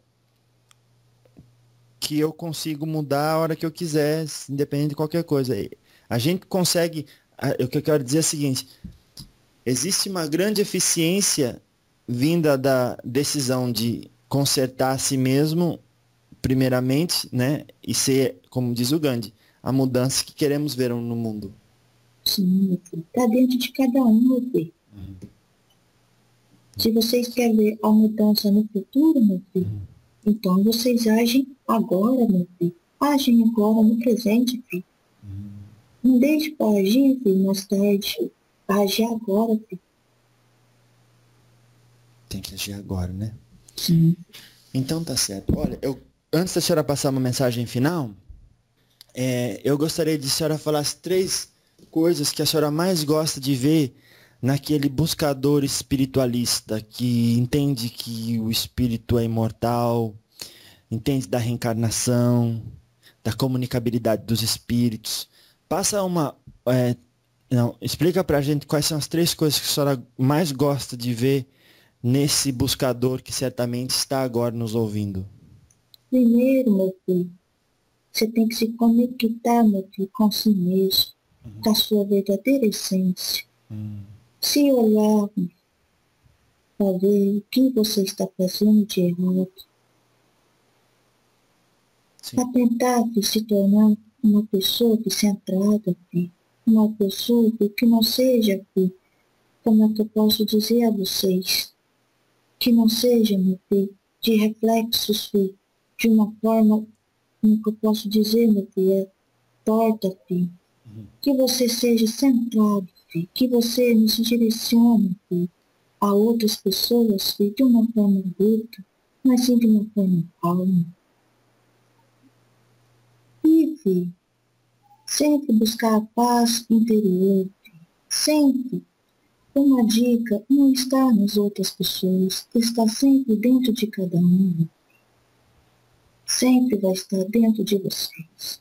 Speaker 2: que eu consigo mudar a hora que eu quiser, independente de qualquer coisa. A gente consegue. O que eu quero dizer é o seguinte: existe uma grande eficiência vinda da decisão de consertar a si mesmo, primeiramente, né? E ser, como diz o Gandhi, a mudança que queremos ver no mundo.
Speaker 1: Sim, meu filho. Tá dentro de cada um, meu filho. Se vocês querem ver a mudança no futuro, meu filho, então vocês agem agora, meu filho. Agem agora no presente, filho. Não deixe para agir, filho, mais tarde. Agir agora, filho.
Speaker 2: Tem que agir agora, né?
Speaker 1: Sim.
Speaker 2: Então tá certo. Olha, antes da senhora passar uma mensagem final, eu gostaria de a senhora falasse 3 coisas que a senhora mais gosta de ver naquele buscador espiritualista que entende que o espírito é imortal, entende da reencarnação, da comunicabilidade dos espíritos. Passa uma. Não, explica pra gente quais são as 3 coisas que a senhora mais gosta de ver nesse buscador que certamente está agora nos ouvindo.
Speaker 1: Primeiro, meu filho, você tem que se conectar, meu filho, com si mesmo, com a sua verdadeira essência. Se olhar para ver o que você está fazendo de errado,
Speaker 2: Sim.
Speaker 1: para tentar filho, se tornar uma pessoa que centrada, filho, uma pessoa filho, que não seja, filho, como é que eu posso dizer a vocês, que não seja, meu filho, de reflexos, filho, de uma forma, como é que eu posso dizer, meu filho, torta, filho. Que você seja centrado, filho. Que você não se direcione, filho, a outras pessoas, filho, de uma forma bruta, mas sim de uma forma calma. E, filho, sempre buscar a paz interior, filho. Sempre. Uma dica não está nas outras pessoas, está sempre dentro de cada um. Sempre vai estar dentro de vocês.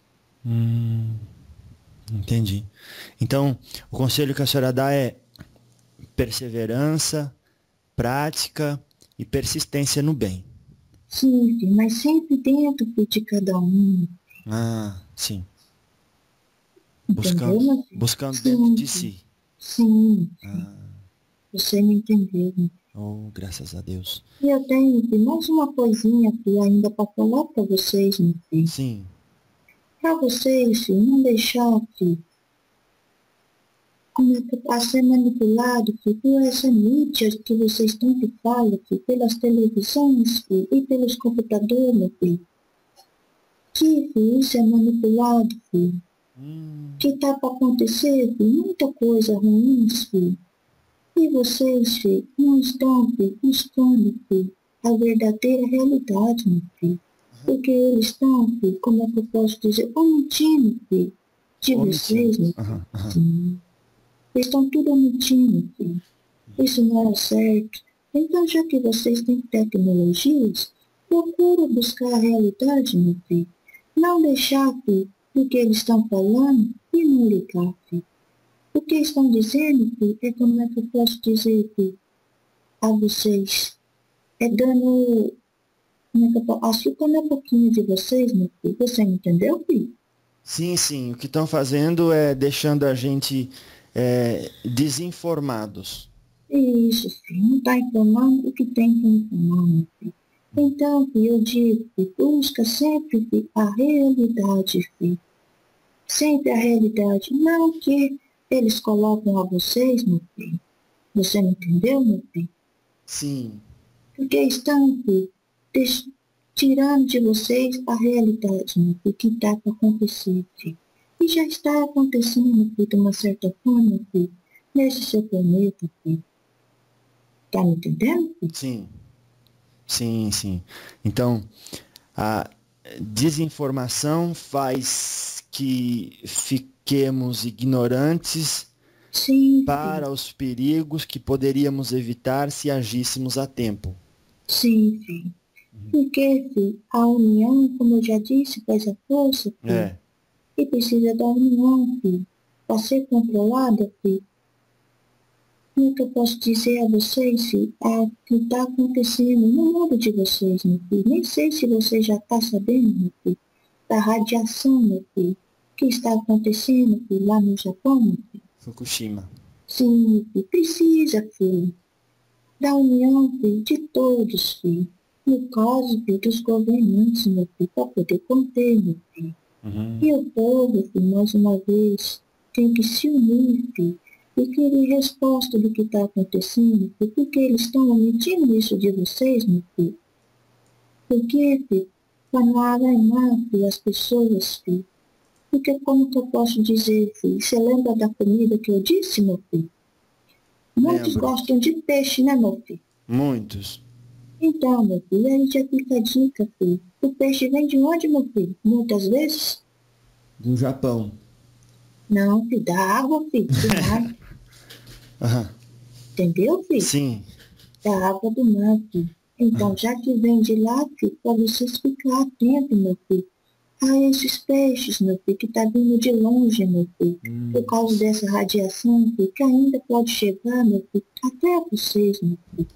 Speaker 2: Entendi. Então, o conselho que a senhora dá é perseverança, prática e persistência no bem.
Speaker 1: Sim, filho, mas sempre dentro filho, de cada um.
Speaker 2: Ah, sim.
Speaker 1: Entendeu,
Speaker 2: Buscando,
Speaker 1: meu filho?
Speaker 2: buscando dentro
Speaker 1: Sim,
Speaker 2: de
Speaker 1: filho.
Speaker 2: si.
Speaker 1: Sim,
Speaker 2: Ah,
Speaker 1: você me entendeu.
Speaker 2: oh, graças a Deus.
Speaker 1: E eu tenho mais uma coisinha aqui ainda para falar para vocês, meu filho.
Speaker 2: Sim.
Speaker 1: Para vocês, filho, não deixar, filho, como é que a ser manipulado, filho, por essa mídia que vocês tanto falam, filho, pelas televisões, filho, e pelos computadores, meu filho. Que, filho, isso é manipulado, filho. Que tá para acontecer, filho, muita coisa ruim, filho. E vocês, filho, não estão, filho, buscando, filho, a verdadeira realidade, meu filho. Porque eles estão, filho, como é que eu posso dizer, omitindo, filho, de
Speaker 2: Omitindo.
Speaker 1: vocês, meu filho.
Speaker 2: Aham, aham.
Speaker 1: Sim. Eles estão tudo omitindo, filho. Isso não é certo. Então, já que vocês têm tecnologias, procura buscar a realidade, meu filho. Não deixar, filho, do que eles estão falando e não ligar, filho. O que estão dizendo, filho, é como é que eu posso dizer, filho, a vocês. É dando, como é que eu posso, açúcar na boquinha de vocês, meu filho. Você me entendeu, filho?
Speaker 2: Sim, sim. O que estão fazendo é deixando a gente desinformados.
Speaker 1: Isso, filho. Não está informando o que tem que informar, meu filho. Então, filho, eu digo, filho, busca sempre, filho, a realidade, filho. Sempre a realidade. Não o que eles colocam a vocês, meu filho. Você me entendeu, meu filho?
Speaker 2: Sim.
Speaker 1: Porque estão, filho, tirando de vocês a realidade, meu filho, que está para acontecer, filho. E já está acontecendo, filho, de uma certa forma, filho, nesse seu planeta, filho. Tá me entendendo, filho?
Speaker 2: Sim. Sim, sim. Então, a desinformação faz que fiquemos ignorantes
Speaker 1: Sim, filho.
Speaker 2: para os perigos que poderíamos evitar se agíssemos a tempo.
Speaker 1: Sim, filho. Porque, filho, a união, como eu já disse, faz a força, filho.
Speaker 2: É.
Speaker 1: E precisa da união, filho. Para ser controlada, filho. Como é que eu posso dizer a vocês, filho, o que está acontecendo no mundo de vocês, meu filho? Nem sei se você já está sabendo, meu filho, da radiação, meu filho, que está acontecendo, filho, lá no Japão, meu filho.
Speaker 2: Fukushima.
Speaker 1: Sim, meu filho, precisa, filho, da união, filho, de todos, filho. No caso, filho, dos governantes, meu filho, para poder conter, meu filho.
Speaker 2: Uhum.
Speaker 1: E o povo, filho, mais uma vez, tem que se unir, filho, e querer resposta do que está acontecendo, filho, porque eles estão omitindo isso de vocês, meu filho. Por quê, filho? Para não alarmar, filho, as pessoas, filho. Porque como que eu posso dizer, filho? Você lembra da comida que eu disse, meu filho? Muitos
Speaker 2: Lembro.
Speaker 1: gostam de peixe, né, meu filho?
Speaker 2: Muitos.
Speaker 1: Então, meu filho, aí já fica a dica, filho. O peixe vem de onde, meu filho? Muitas vezes?
Speaker 2: Do Japão.
Speaker 1: Não, filho, da água, filho, do mar.
Speaker 2: Aham.
Speaker 1: Entendeu, filho?
Speaker 2: Sim.
Speaker 1: Da água do mar, filho. Então,
Speaker 2: Aham.
Speaker 1: já que vem de lá, filho, para vocês ficar atentos, meu filho, a esses peixes, meu filho, que tá vindo de longe, meu filho, por causa dessa radiação, filho, que ainda pode chegar, meu filho, até vocês, meu filho.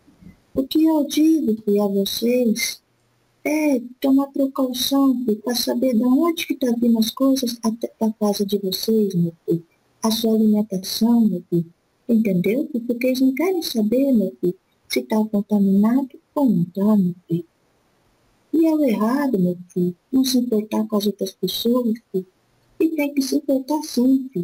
Speaker 1: O que eu digo, filho, a vocês é tomar precaução, filho, para saber de onde que tá vindo as coisas até a casa de vocês, meu filho. A sua alimentação, meu filho. Entendeu? Filho? Porque eles não querem saber, meu filho, se está contaminado ou não está, meu filho. E é o errado, meu filho, não se importar com as outras pessoas, filho. E tem que se importar sim, filho.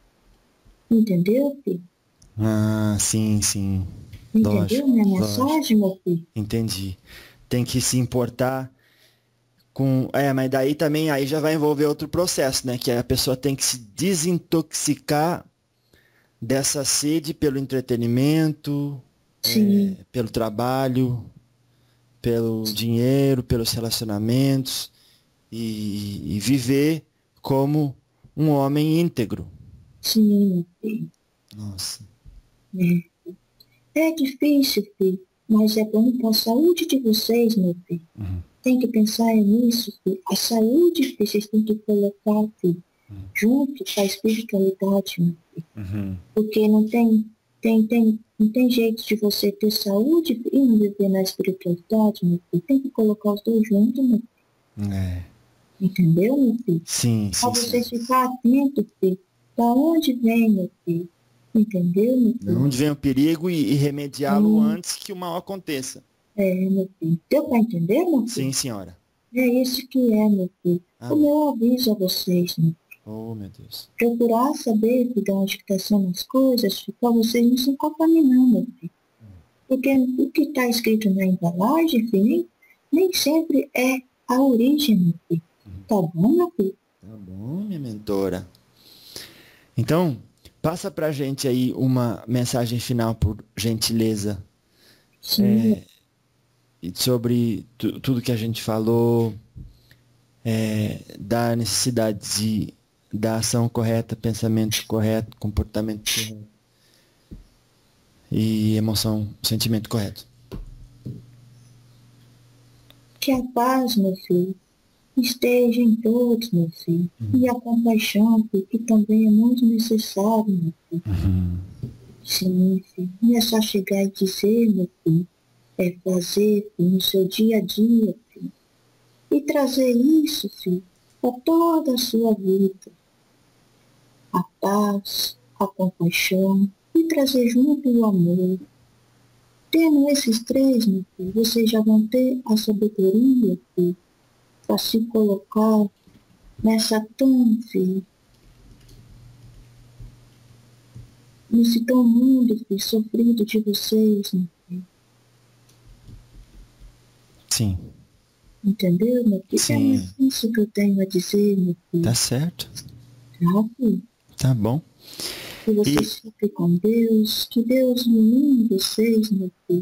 Speaker 1: Entendeu, filho?
Speaker 2: Ah, sim, sim.
Speaker 1: Entendeu
Speaker 2: Lógico,
Speaker 1: minha
Speaker 2: lógico.
Speaker 1: mensagem, meu filho?
Speaker 2: Entendi. Tem que se importar com. É, mas daí também aí já vai envolver outro processo, né? Que a pessoa tem que se desintoxicar dessa sede pelo entretenimento,
Speaker 1: Sim,
Speaker 2: pelo trabalho, pelo dinheiro, pelos relacionamentos e viver como um homem íntegro.
Speaker 1: sim, meu filho.
Speaker 2: Nossa.
Speaker 1: É difícil, filho, mas é bom para a saúde de vocês, meu filho.
Speaker 2: Uhum,
Speaker 1: Tem que pensar nisso, filho. A saúde, filho, vocês têm que colocar, filho, junto com a espiritualidade, meu filho.
Speaker 2: uhum.
Speaker 1: Porque não tem jeito de você ter saúde filho, e não viver na espiritualidade, meu filho. Tem que colocar os dois juntos, meu filho.
Speaker 2: É.
Speaker 1: Entendeu, meu filho?
Speaker 2: Sim,
Speaker 1: Para
Speaker 2: sim, sim.
Speaker 1: vocês ficar atentos, filho. Da onde vem, meu filho? Entendeu, meu filho?
Speaker 2: Onde vem o perigo e remediá-lo antes que o mal aconteça.
Speaker 1: Meu filho. Deu para entender, meu filho?
Speaker 2: Sim, senhora.
Speaker 1: É isso que é, meu filho. O
Speaker 2: Amém.
Speaker 1: meu aviso a vocês, meu filho.
Speaker 2: Oh, meu Deus.
Speaker 1: Procurar saber de onde que são as coisas, para vocês não se contaminar, meu filho. Porque o que está escrito na embalagem, filho, nem sempre é a origem, meu filho. Tá bom, meu filho?
Speaker 2: Tá bom, minha mentora. Então, passa pra gente aí uma mensagem final, por gentileza.
Speaker 1: Sim,
Speaker 2: Sobre tudo que a gente falou, da necessidade da ação correta, pensamento correto, comportamento correto e emoção, sentimento correto.
Speaker 1: que a paz, meu filho, esteja em todos, meu filho. E a compaixão, filho, que também é muito necessário, meu filho. Sim, filho. Não é só chegar e dizer, meu filho. É fazer, filho, no seu dia a dia, filho. E trazer isso, filho, para toda a sua vida. A paz, a compaixão e trazer junto o amor. Tendo esses três, meu filho, vocês já vão ter a sabedoria, filho, para se colocar nessa tão, filho, nesse tão mundo, filho, sofrido de vocês, meu filho.
Speaker 2: Sim.
Speaker 1: Entendeu, meu filho?
Speaker 2: Sim.
Speaker 1: É mais isso que eu tenho a dizer, meu filho.
Speaker 2: Tá certo.
Speaker 1: Tá, filho?
Speaker 2: Tá bom.
Speaker 1: Que vocês fiquem com Deus, que Deus ilumine vocês, meu filho.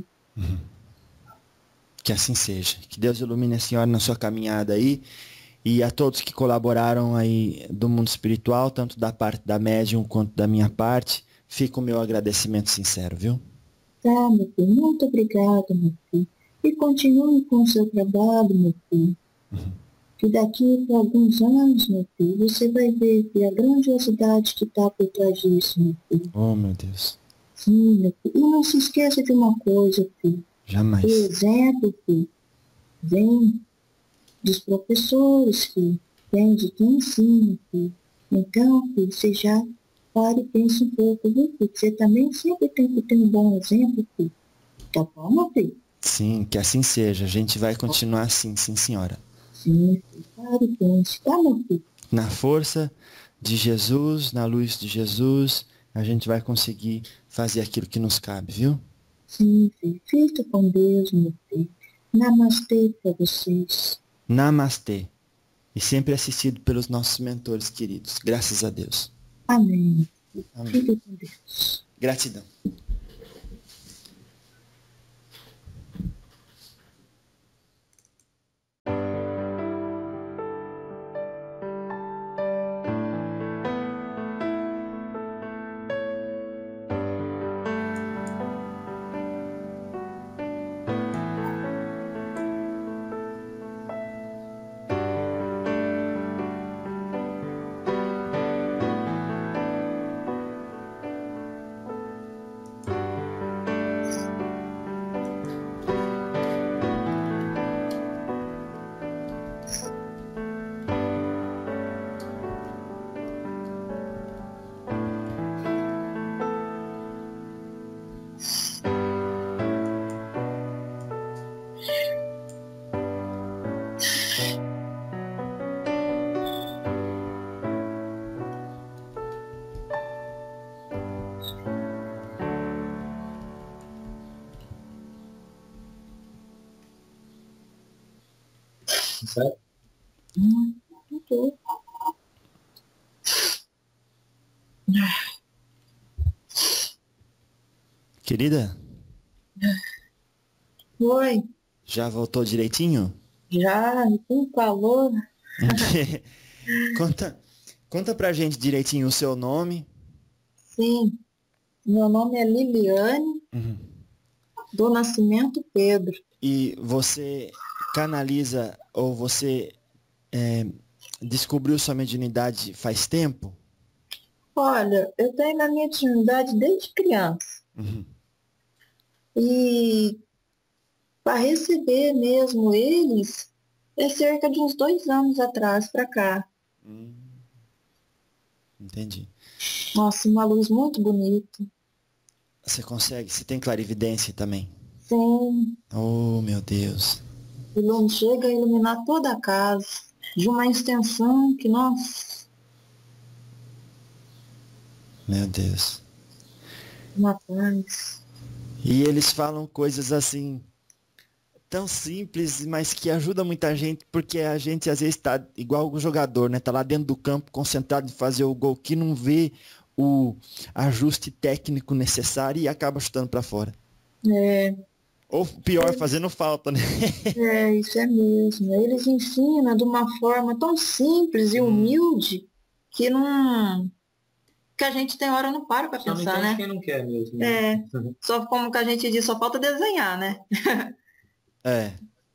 Speaker 2: Que assim seja. Que Deus ilumine a senhora na sua caminhada aí. E a todos que colaboraram aí do mundo espiritual, tanto da parte da médium quanto da minha parte, fica o meu agradecimento sincero, viu?
Speaker 1: Tá, meu filho? Muito obrigado, meu filho. E continue com o seu trabalho, meu filho. Que daqui a alguns anos, meu filho, você vai ver que a grandiosidade que está por trás disso, meu filho.
Speaker 2: Oh, meu Deus.
Speaker 1: Sim, meu filho. E não se esqueça de uma coisa, filho.
Speaker 2: Jamais.
Speaker 1: O exemplo, filho, vem dos professores, filho. Vem de quem ensina, filho. Então, filho, você já pare e pense um pouco, viu, filho? Você também sempre tem que ter um bom exemplo, filho. Tá bom, meu filho?
Speaker 2: Sim, que assim seja. A gente vai continuar assim, sim, senhora.
Speaker 1: Sim, filho. Pare e pense, tá, meu filho?
Speaker 2: Na força de Jesus, na luz de Jesus, a gente vai conseguir fazer aquilo que nos cabe, viu?
Speaker 1: Sim, filho. Fica com Deus, meu filho. Namastê para vocês.
Speaker 2: Namastê. E sempre assistido pelos nossos mentores queridos. Graças a Deus.
Speaker 1: Amém.
Speaker 2: Amém.
Speaker 1: Fique com Deus.
Speaker 2: Gratidão.
Speaker 3: Certo?
Speaker 1: Ok.
Speaker 2: Querida,
Speaker 1: Oi,
Speaker 2: já voltou direitinho?
Speaker 1: já, com calor.
Speaker 2: Conta pra gente direitinho o seu nome.
Speaker 1: Sim, meu nome é Liliane, do Nascimento Pedro.
Speaker 2: E você canaliza ou você descobriu sua mediunidade faz tempo?
Speaker 1: Olha, eu tenho na minha atividade desde criança.
Speaker 2: Uhum.
Speaker 1: E para receber mesmo eles, é cerca de uns 2 anos atrás para cá.
Speaker 2: Entendi.
Speaker 1: Nossa, uma luz muito bonita.
Speaker 2: Você consegue? Você tem clarividência também?
Speaker 1: Sim,
Speaker 2: Oh, meu Deus.
Speaker 1: chega a iluminar toda a casa, de uma extensão que, nossa,
Speaker 2: Meu Deus.
Speaker 1: uma paz.
Speaker 2: E eles falam coisas assim, tão simples, mas que ajuda muita gente, porque a gente às vezes tá igual o jogador, né? Tá lá dentro do campo, concentrado em fazer o gol, que não vê o ajuste técnico necessário e acaba chutando para fora.
Speaker 1: É,
Speaker 2: Ou pior, fazendo falta, né?
Speaker 1: isso é mesmo. Eles ensinam de uma forma tão simples e humilde que não, que a gente tem hora não para
Speaker 3: Só não
Speaker 1: pensar,
Speaker 3: entende
Speaker 1: né?
Speaker 3: quem não quer mesmo, né?
Speaker 1: É, só como que a gente diz, só falta desenhar, né?
Speaker 2: É,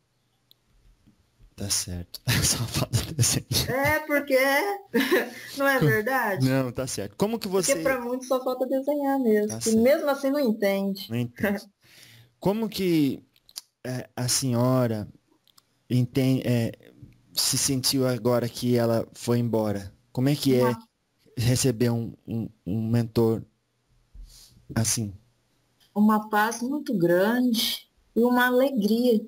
Speaker 2: tá certo. Só falta desenho.
Speaker 1: É, porque não é verdade?
Speaker 2: Não, tá certo. Como que
Speaker 1: Porque
Speaker 2: você...
Speaker 1: para muitos só falta desenhar mesmo.
Speaker 2: Tá
Speaker 1: E
Speaker 2: certo.
Speaker 1: mesmo assim não entende.
Speaker 2: Não entendo. Como que a senhora entende, se sentiu agora que ela foi embora? Como é que é
Speaker 1: Uma,
Speaker 2: receber um mentor assim?
Speaker 1: uma paz muito grande e uma alegria.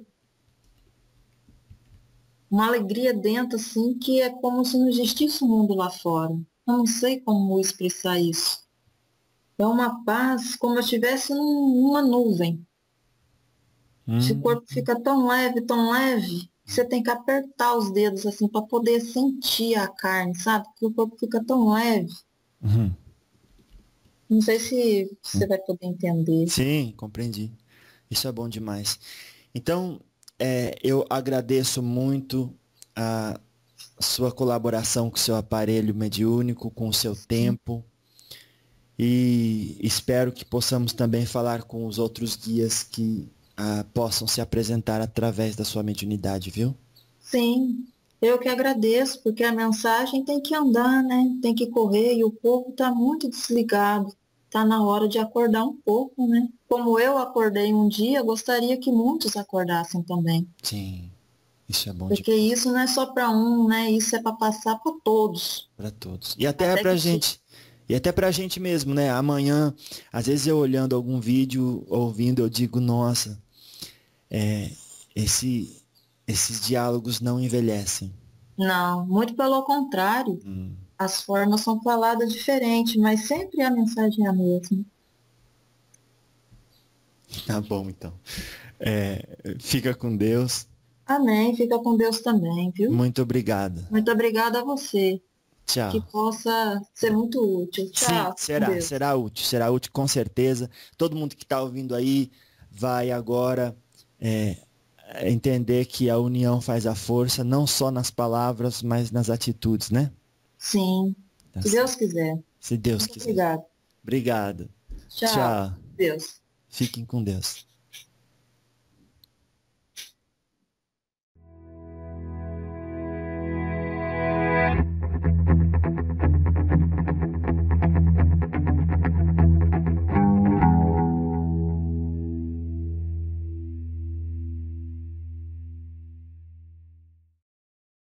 Speaker 1: Uma alegria dentro, assim, que é como se não existisse um mundo lá fora. Eu não sei como expressar isso. É uma paz como eu estivesse numa nuvem. Esse
Speaker 2: Hum,
Speaker 1: corpo fica tão leve, que você tem que apertar os dedos assim para poder sentir a carne, sabe? Porque o corpo fica tão leve.
Speaker 2: uhum.
Speaker 1: Não sei se você vai poder entender.
Speaker 2: Sim, compreendi. Isso é bom demais. Então, eu agradeço muito a sua colaboração com o seu aparelho mediúnico, com o seu tempo. E espero que possamos também falar com os outros guias que possam se apresentar através da sua mediunidade, viu?
Speaker 1: Sim, eu que agradeço, porque a mensagem tem que andar, né? Tem que correr e o povo está muito desligado. Está na hora de acordar um pouco, né? Como eu acordei um dia, gostaria que muitos acordassem também.
Speaker 2: Sim, isso é bom
Speaker 1: Porque isso não é só para um, né? Isso é para passar para todos.
Speaker 2: para todos. E até
Speaker 1: Até
Speaker 2: pra
Speaker 1: que
Speaker 2: gente. E até pra gente mesmo, né? Amanhã, às vezes eu olhando algum vídeo, ouvindo, eu digo, nossa, esse, esses diálogos não envelhecem.
Speaker 1: não, muito pelo contrário. As formas são faladas diferente, mas sempre a mensagem é a mesma.
Speaker 2: Tá bom, então. Fica com Deus.
Speaker 1: Amém. Fica com Deus também, viu?
Speaker 2: Muito obrigado.
Speaker 1: Muito obrigada a você. Que
Speaker 2: Tchau.
Speaker 1: possa ser muito útil.
Speaker 2: Sim,
Speaker 1: Tchau. Com
Speaker 2: será.
Speaker 1: Deus.
Speaker 2: Será útil com certeza. Todo mundo que está ouvindo aí vai agora entender que a união faz a força, não só nas palavras, mas nas atitudes, né?
Speaker 1: Sim.
Speaker 2: Tá
Speaker 1: Se
Speaker 2: certo.
Speaker 1: Deus quiser.
Speaker 2: Se Deus
Speaker 1: Muito
Speaker 2: quiser.
Speaker 1: obrigada.
Speaker 2: Obrigado.
Speaker 1: Tchau.
Speaker 2: Tchau.
Speaker 1: Deus.
Speaker 2: Fiquem com Deus.